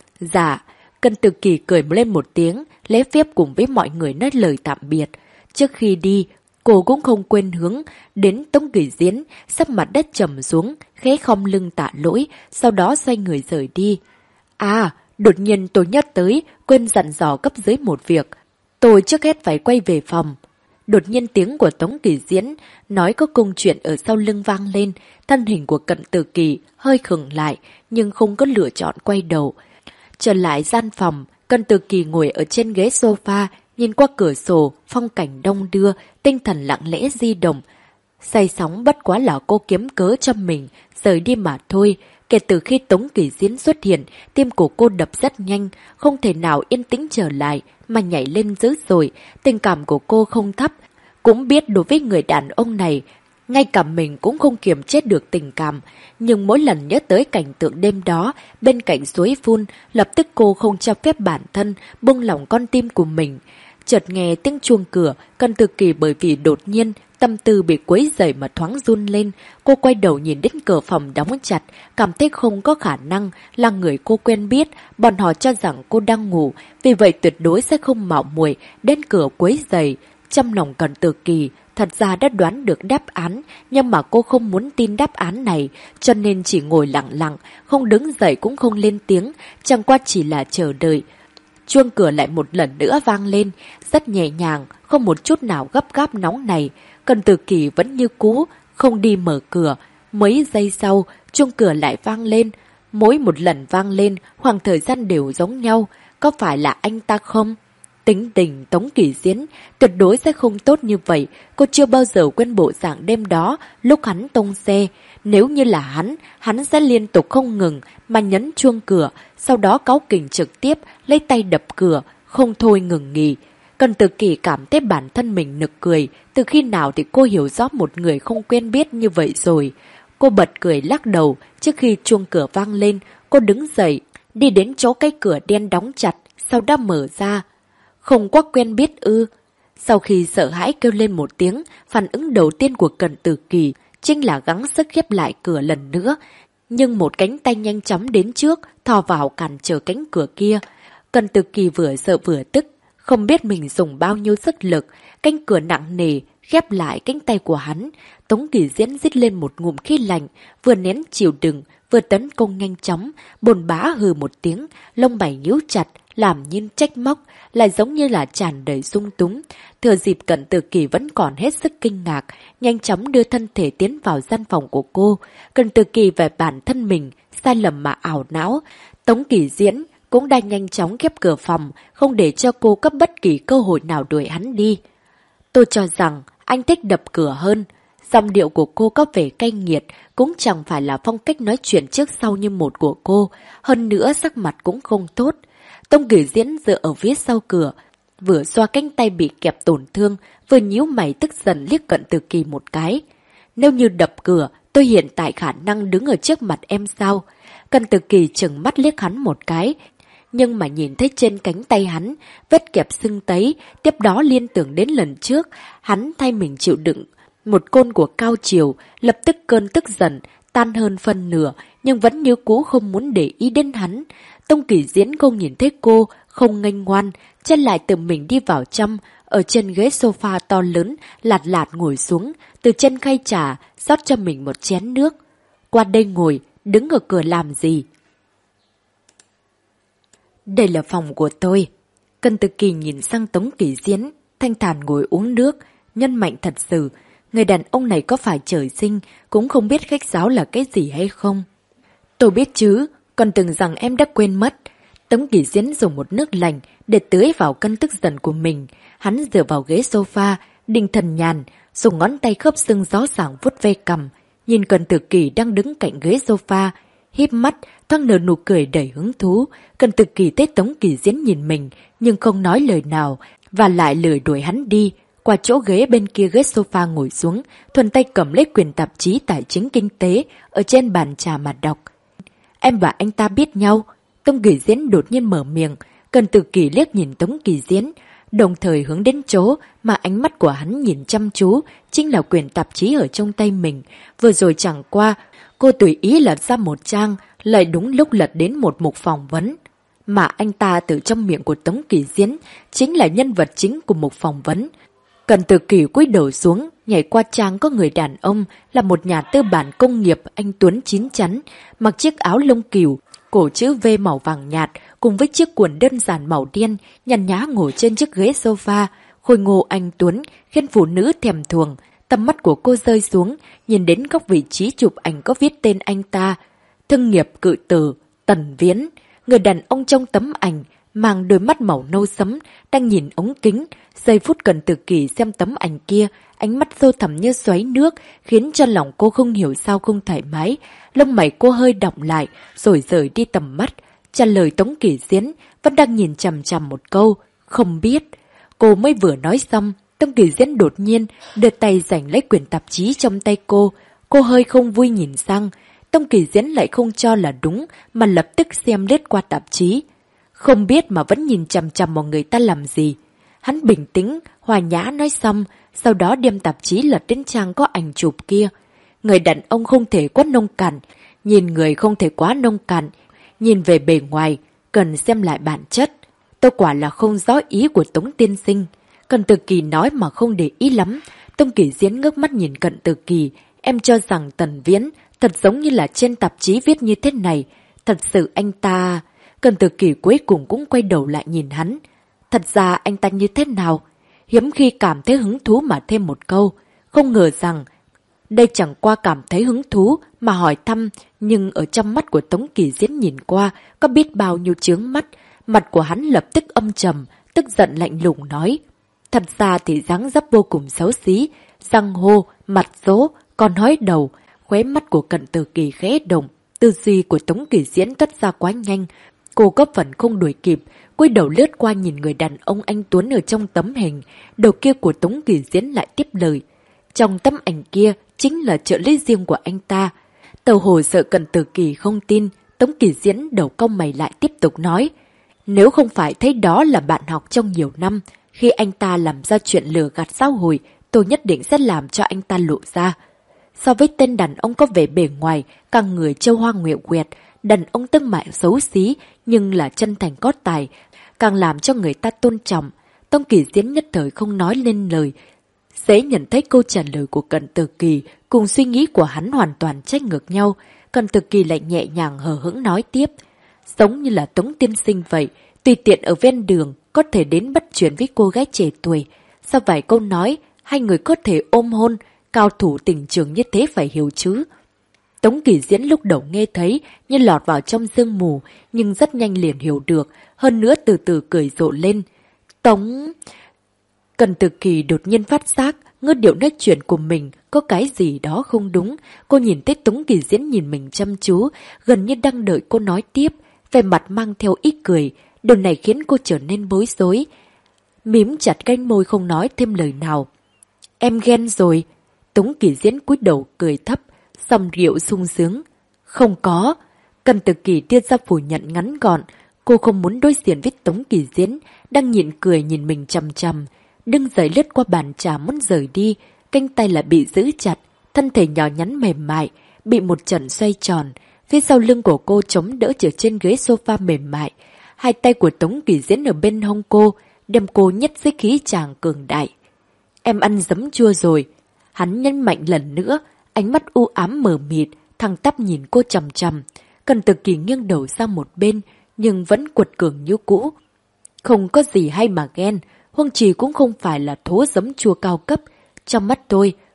Dạ, Cận Tử Kỳ cười lên một tiếng, lễ phép cùng với mọi người nói lời tạm biệt. Trước khi đi, cô cũng không quên hướng đến Tống Kỳ Diễn, sắp mặt đất trầm xuống, khẽ khom lưng tạ lỗi, sau đó xoay người rời đi. À, đột nhiên tôi nhớ tới, quên dặn dò cấp dưới một việc. Tôi trước hết phải quay về phòng. Đột nhiên tiếng của Tống Kỳ Diễn nói có công chuyện ở sau lưng vang lên, thân hình của Cận Tử Kỳ hơi khựng lại, nhưng không có lựa chọn quay đầu. Trở lại gian phòng, Cận Tử Kỳ ngồi ở trên ghế sofa, nhìn qua cửa sổ, phong cảnh đông đưa, tinh thần lặng lẽ di động. Say sóng bất quá là cô kiếm cớ cho mình, rời đi mà thôi. Kể từ khi Tống Kỳ Diễn xuất hiện, tim của cô đập rất nhanh, không thể nào yên tĩnh trở lại, mà nhảy lên dữ dội. Tình cảm của cô không thấp, cũng biết đối với người đàn ông này, ngay cả mình cũng không kiềm chế được tình cảm. Nhưng mỗi lần nhớ tới cảnh tượng đêm đó, bên cạnh suối phun, lập tức cô không cho phép bản thân buông lỏng con tim của mình. Chợt nghe tiếng chuông cửa, Cận Tử Kỳ bởi vì đột nhiên tâm tư bị quấy rầy mà thoáng run lên. Cô quay đầu nhìn đến cửa phòng đóng chặt, cảm thấy không có khả năng là người cô quen biết. Bọn họ cho rằng cô đang ngủ, vì vậy tuyệt đối sẽ không mạo muội đến cửa quấy rầy. Trong lòng Cận Tử Kỳ thật ra đã đoán được đáp án, nhưng mà cô không muốn tin đáp án này, cho nên chỉ ngồi lặng lặng, không đứng dậy cũng không lên tiếng, chẳng qua chỉ là chờ đợi. Chuông cửa lại một lần nữa vang lên, rất nhẹ nhàng, không một chút nào gấp gáp nóng này. Cận Tử Kỳ vẫn như cũ, không đi mở cửa. Mấy giây sau, chuông cửa lại vang lên. Mỗi một lần vang lên, khoảng thời gian đều giống nhau. Có phải là anh ta không? Tính tình Tống Kỳ Diễn tuyệt đối sẽ không tốt như vậy. Cô chưa bao giờ quên bộ dạng đêm đó lúc hắn tông xe. Nếu như là hắn sẽ liên tục không ngừng mà nhấn chuông cửa, sau đó cáu kỉnh trực tiếp lấy tay đập cửa, không thôi ngừng nghỉ. Cận Tử Kỳ cảm thấy bản thân mình nực cười, từ khi nào thì cô hiểu rõ một người không quen biết như vậy rồi. Cô bật cười lắc đầu, trước khi chuông cửa vang lên, cô đứng dậy, đi đến chỗ cái cửa đen đóng chặt, sau đó mở ra. Không quá quen biết ư. Sau khi sợ hãi kêu lên một tiếng, phản ứng đầu tiên của Cận Tử Kỳ chính là gắng sức khép lại cửa lần nữa. Nhưng một cánh tay nhanh chóng đến trước, thò vào cản trở cánh cửa kia. Cận Tử Kỳ vừa sợ vừa tức, không biết mình dùng bao nhiêu sức lực. Cánh cửa nặng nề, khép lại cánh tay của hắn. Tống Kỳ Diễn rít lên một ngụm khí lạnh, vừa nén chịu đựng, vừa tấn công nhanh chóng, bồn bá hừ một tiếng, lông mày nhíu chặt, làm như trách móc, lại giống như là tràn đầy sung túng. Thừa dịp Cận Tử Kỳ vẫn còn hết sức kinh ngạc, nhanh chóng đưa thân thể tiến vào gian phòng của cô. Cận Tử Kỳ về bản thân mình, sai lầm mà ảo não. Tống Kỳ Diễn cũng đang nhanh chóng khép cửa phòng, không để cho cô cấp bất kỳ cơ hội nào đuổi hắn đi. Tôi cho rằng anh thích đập cửa hơn. Giọng điệu của cô có vẻ cay nghiệt, cũng chẳng phải là phong cách nói chuyện trước sau như một của cô. Hơn nữa sắc mặt cũng không tốt. Tống Kỳ Diễn dựa ở phía sau cửa, vừa xoa cánh tay bị kẹp tổn thương, vừa nhíu mày tức giận liếc Cận Tử Kỳ một cái. Nếu như đập cửa, tôi hiện tại khả năng đứng ở trước mặt em sao? Cận Tử Kỳ chừng mắt liếc hắn một cái, nhưng mà nhìn thấy trên cánh tay hắn, vết kẹp sưng tấy, tiếp đó liên tưởng đến lần trước, hắn thay mình chịu đựng một côn của Cao Triều, lập tức cơn tức giận, tan hơn phân nửa, nhưng vẫn như cũ không muốn để ý đến hắn. Tống Kỳ Diễn không nhìn thấy cô, không nghênh ngoan, chân lại tự mình đi vào trong, ở trên ghế sofa to lớn, lạt lạt ngồi xuống, từ chân khay trà, rót cho mình một chén nước. Qua đây ngồi, đứng ở cửa làm gì? Đây là phòng của tôi. Cận Tử Kỳ nhìn sang Tống Kỳ Diễn, thanh thản ngồi uống nước, nhân mạnh thật sự. Người đàn ông này có phải trời sinh, cũng không biết khách sáo là cái gì hay không? Tôi biết chứ, còn tưởng rằng em đã quên mất. Tống Kỳ Diễn dùng một nước lạnh để tưới vào cơn tức giận của mình. Hắn dựa vào ghế sofa, định thần nhàn, dùng ngón tay khớp xương rõ ràng vuốt ve cằm. Nhìn Cận Tử Kỳ đang đứng cạnh ghế sofa, híp mắt, thoáng nở nụ cười đầy hứng thú. Cận Tử Kỳ thấy Tống Kỳ Diễn nhìn mình, nhưng không nói lời nào, và lại lười đuổi hắn đi. Qua chỗ ghế bên kia ghế sofa ngồi xuống, thuần tay cầm lấy quyển tạp chí tài chính kinh tế ở trên bàn trà mà đọc. Em và anh ta biết nhau. Tống Kỳ Diễn đột nhiên mở miệng. Cận Tử Kỳ liếc nhìn Tống Kỳ Diễn, đồng thời hướng đến chỗ mà ánh mắt của hắn nhìn chăm chú, chính là quyển tạp chí ở trong tay mình. Vừa rồi chẳng qua, cô tùy ý lật ra một trang, lại đúng lúc lật đến một mục phỏng vấn. Mà anh ta từ trong miệng của Tống Kỳ Diễn chính là nhân vật chính của mục phỏng vấn. Cận Tử Kỳ cúi đầu xuống, nhảy qua trang có người đàn ông là một nhà tư bản công nghiệp anh tuấn chín chắn, mặc chiếc áo lông cừu, cổ chữ V màu vàng nhạt cùng với chiếc quần đơn giản màu đen, nhàn nhã ngồi trên chiếc ghế sofa. Khôi ngô anh tuấn khiến phụ nữ thèm thuồng. Tầm mắt của cô rơi xuống, nhìn đến góc vị trí chụp ảnh có viết tên anh ta. Thương nghiệp cự tử, Tần Viễn. Người đàn ông trong tấm ảnh mang đôi mắt màu nâu sẫm, đang nhìn ống kính. Giây phút Cận Tử Kỳ xem tấm ảnh kia, ánh mắt sâu thẳm như xoáy nước, khiến cho lòng cô không hiểu sao không thoải mái. Lông mày cô hơi đọng lại, rồi rời đi tầm mắt. Trả lời Tống Kỳ Diễn, vẫn đang nhìn chằm chằm một câu, không biết. Cô mới vừa nói xong, Tống Kỳ Diễn đột nhiên đưa tay giành lấy quyển tạp chí trong tay cô. Cô hơi không vui nhìn sang. Tống Kỳ Diễn lại không cho là đúng, mà lập tức xem lướt qua tạp chí. Không biết mà vẫn nhìn chằm chằm vào người ta làm gì. Hắn bình tĩnh, hòa nhã nói xong, sau đó đem tạp chí lật đến trang có ảnh chụp kia. Người đàn ông không thể quá nông cạn, nhìn người không thể quá nông cạn, nhìn về bề ngoài, cần xem lại bản chất. Tôi quả là không rõ ý của Tống tiên sinh. Cận Tử Kỳ nói mà không để ý lắm. Tống Kỳ Diễn ngước mắt nhìn Cận Tử Kỳ, em cho rằng Tần Viễn thật giống như là trên tạp chí viết như thế này. Thật sự anh ta... Cận Tử Kỳ cuối cùng cũng quay đầu lại nhìn hắn. Thật ra anh ta như thế nào? Hiếm khi cảm thấy hứng thú mà thêm một câu. Không ngờ rằng đây chẳng qua cảm thấy hứng thú mà hỏi thăm, nhưng ở trong mắt của Tống Kỳ Diễn nhìn qua có biết bao nhiêu chướng mắt. Mặt của hắn lập tức âm trầm, tức giận lạnh lùng nói. Thật ra thì dáng dấp vô cùng xấu xí, răng hô, mặt rỗ, còn hói đầu. Khóe mắt của Cận Tử Kỳ khẽ động, tư duy của Tống Kỳ Diễn tất ra quá nhanh. Cô có phần không đuổi kịp, cúi đầu lướt qua nhìn người đàn ông anh tuấn ở trong tấm hình. Đầu kia của Tống Kỳ Diễn lại tiếp lời. Trong tấm ảnh kia chính là trợ lý riêng của anh ta. Tàu hồ sợ Cận Tử Kỳ không tin, Tống Kỳ Diễn đầu cong mày lại tiếp tục nói. Nếu không phải thấy đó là bạn học trong nhiều năm, khi anh ta làm ra chuyện lừa gạt xã hội, tôi nhất định sẽ làm cho anh ta lộ ra. So với tên đàn ông có vẻ bề ngoài, càng người châu hoa nguyệu quẹt, đàn ông tương mại xấu xí nhưng là chân thành có tài, càng làm cho người ta tôn trọng. Tống Kỳ Diễn nhất thời không nói lên lời. Dễ nhận thấy câu trả lời của Cận Tử Kỳ cùng suy nghĩ của hắn hoàn toàn trái ngược nhau. Cận Tử Kỳ lại nhẹ nhàng hờ hững nói tiếp. Giống như là Tống tiên sinh vậy, tùy tiện ở ven đường có thể đến bắt chuyện với cô gái trẻ tuổi. Sau vài câu nói, hai người có thể ôm hôn, cao thủ tình trường như thế phải hiểu chứ. Tống Kỳ Diễn lúc đầu nghe thấy như lọt vào trong sương mù, nhưng rất nhanh liền hiểu được, hơn nữa từ từ cười rộ lên. Tống... Cận Tử Kỳ đột nhiên phát giác, ngữ điệu nói chuyện của mình có cái gì đó không đúng. Cô nhìn thấy Tống Kỳ Diễn nhìn mình chăm chú, gần như đang đợi cô nói tiếp, vẻ mặt mang theo ít cười. Điều này khiến cô trở nên bối rối, mím chặt cánh môi không nói thêm lời nào. Em ghen rồi. Tống Kỳ Diễn cúi đầu cười thấp, song điệu sung sướng. Không có. Cận Tử Kỳ đưa ra phủ nhận ngắn gọn. Cô không muốn đối diện với Tống Kỳ Diễn, đang nhịn cười nhìn mình chằm chằm. Đứng dậy lướt qua bàn trà muốn rời đi, cánh tay lại bị giữ chặt, thân thể nhỏ nhắn mềm mại, bị một trận xoay tròn. Phía sau lưng của cô chống đỡ trở trên ghế sofa mềm mại. Hai tay của Tống Kỳ Diễn ở bên hông cô, đem cô nhất dưới khí chàng cường đại. Em ăn giấm chua rồi. Hắn nhấn mạnh lần nữa, ánh mắt u ám mờ mịt, thẳng tắp nhìn cô chằm chằm. Cận Tử Kỳ nghiêng đầu sang một bên, nhưng vẫn quật cường như cũ. Không có gì hay mà ghen, huống chi cũng không phải là thố giấm chua cao cấp. Trong mắt tôi,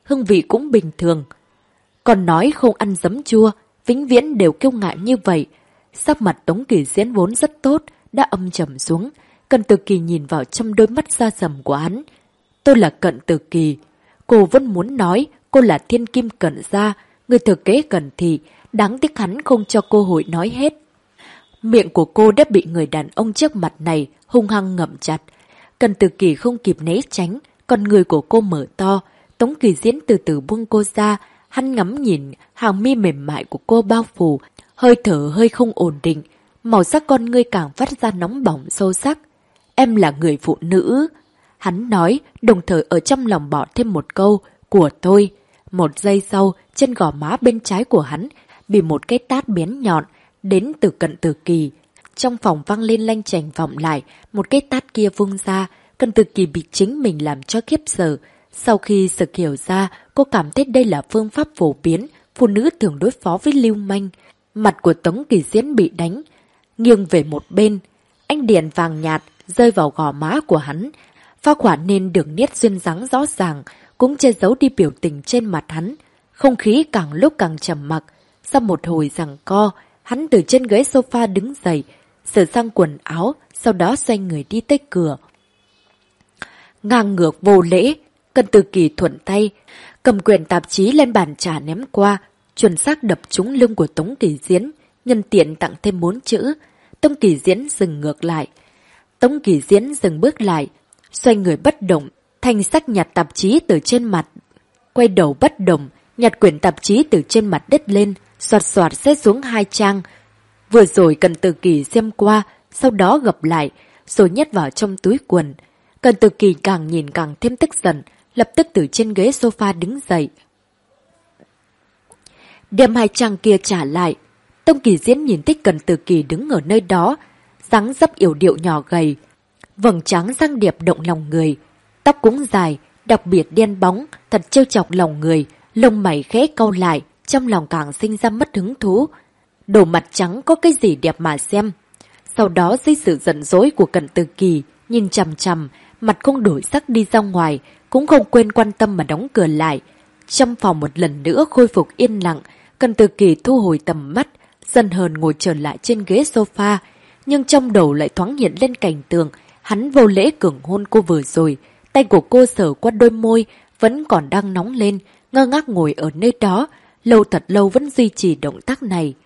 hương vị cũng bình thường. Còn nói không ăn giấm chua, vĩnh viễn đều kiêu ngạo như vậy. Sắc mặt Tống Kỳ Diễn vốn rất tốt, đã âm trầm xuống. Cận Tử Kỳ nhìn vào trong đôi mắt xa sầm của hắn. Tôi là Cận Tử Kỳ. Cô vẫn muốn nói cô là thiên kim Cận gia, người thừa kế Cận thị, đáng tiếc hắn không cho cơ hội nói hết. Miệng của cô đã bị người đàn ông trước mặt này hung hăng ngậm chặt. Cận Tử Kỳ không kịp né tránh, con người của cô mở to. Tống Kỳ Diễn từ từ buông cô ra, hắn ngắm nhìn hàng mi mềm mại của cô bao phủ, hơi thở hơi không ổn định, màu sắc con ngươi càng phát ra nóng bỏng sâu sắc. Em là người phụ nữ. Hắn nói, đồng thời ở trong lòng bỏ thêm một câu, của tôi. Một giây sau, trên gò má bên trái của hắn bị một cái tát bén nhọn, đến từ Cận Tử Kỳ. Trong phòng vang lên lanh chành vọng lại, một cái tát kia vung ra, Cận Tử Kỳ bị chính mình làm cho khiếp sợ. Sau khi sực hiểu ra, cô cảm thấy đây là phương pháp phổ biến, phụ nữ thường đối phó với lưu manh. Mặt của Tống Kỳ Diễn bị đánh, nghiêng về một bên. Ánh điện vàng nhạt rơi vào gò má của hắn, phác họa nên đường nét duyên dáng rõ ràng, cũng che giấu đi biểu tình trên mặt hắn. Không khí càng lúc càng trầm mặc. Sau một hồi giằng co, hắn từ trên ghế sofa đứng dậy, sửa sang quần áo, sau đó xoay người đi tới cửa. Ngang ngược vô lễ, Cận Tử Kỳ thuận tay, cầm quyển tạp chí lên bàn trà ném qua, chuẩn xác đập trúng lưng của Tống Kỳ Diễn, nhân tiện tặng thêm 4 chữ. Tống Kỳ Diễn dừng ngược lại. Tống Kỳ Diễn dừng bước lại, xoay người bất động, thanh sắc nhặt tạp chí từ trên mặt. Quay đầu bất động, nhặt quyển tạp chí từ trên mặt đất lên, xoạt xoạt xếp xuống 2 trang. Vừa rồi Cận Tử Kỳ xem qua, sau đó gập lại, rồi nhét vào trong túi quần. Cận Tử Kỳ càng nhìn càng thêm tức giận, lập tức từ trên ghế sofa đứng dậy. Đem 2 trang kia trả lại. Tống Kỳ Diễn nhìn thấy Cận Tử Kỳ đứng ở nơi đó, dáng dấp yểu điệu nhỏ gầy, vầng trán răng đẹp động lòng người, tóc cũng dài, đặc biệt đen bóng, thật trêu chọc lòng người, lông mày khẽ cau lại, trong lòng càng sinh ra mất hứng thú. Đồ mặt trắng có cái gì đẹp mà xem. Sau đó dưới sự giận dỗi của Cận Tử Kỳ, nhìn chằm chằm, mặt không đổi sắc đi ra ngoài, cũng không quên quan tâm mà đóng cửa lại. Trong phòng một lần nữa khôi phục yên lặng, Cận Tử Kỳ thu hồi tầm mắt, dần hờn ngồi trở lại trên ghế sofa, nhưng trong đầu lại thoáng hiện lên cảnh tượng hắn vô lễ cưỡng hôn cô vừa rồi. Tay của cô sờ qua đôi môi vẫn còn đang nóng lên, ngơ ngác ngồi ở nơi đó, lâu thật lâu vẫn duy trì động tác này.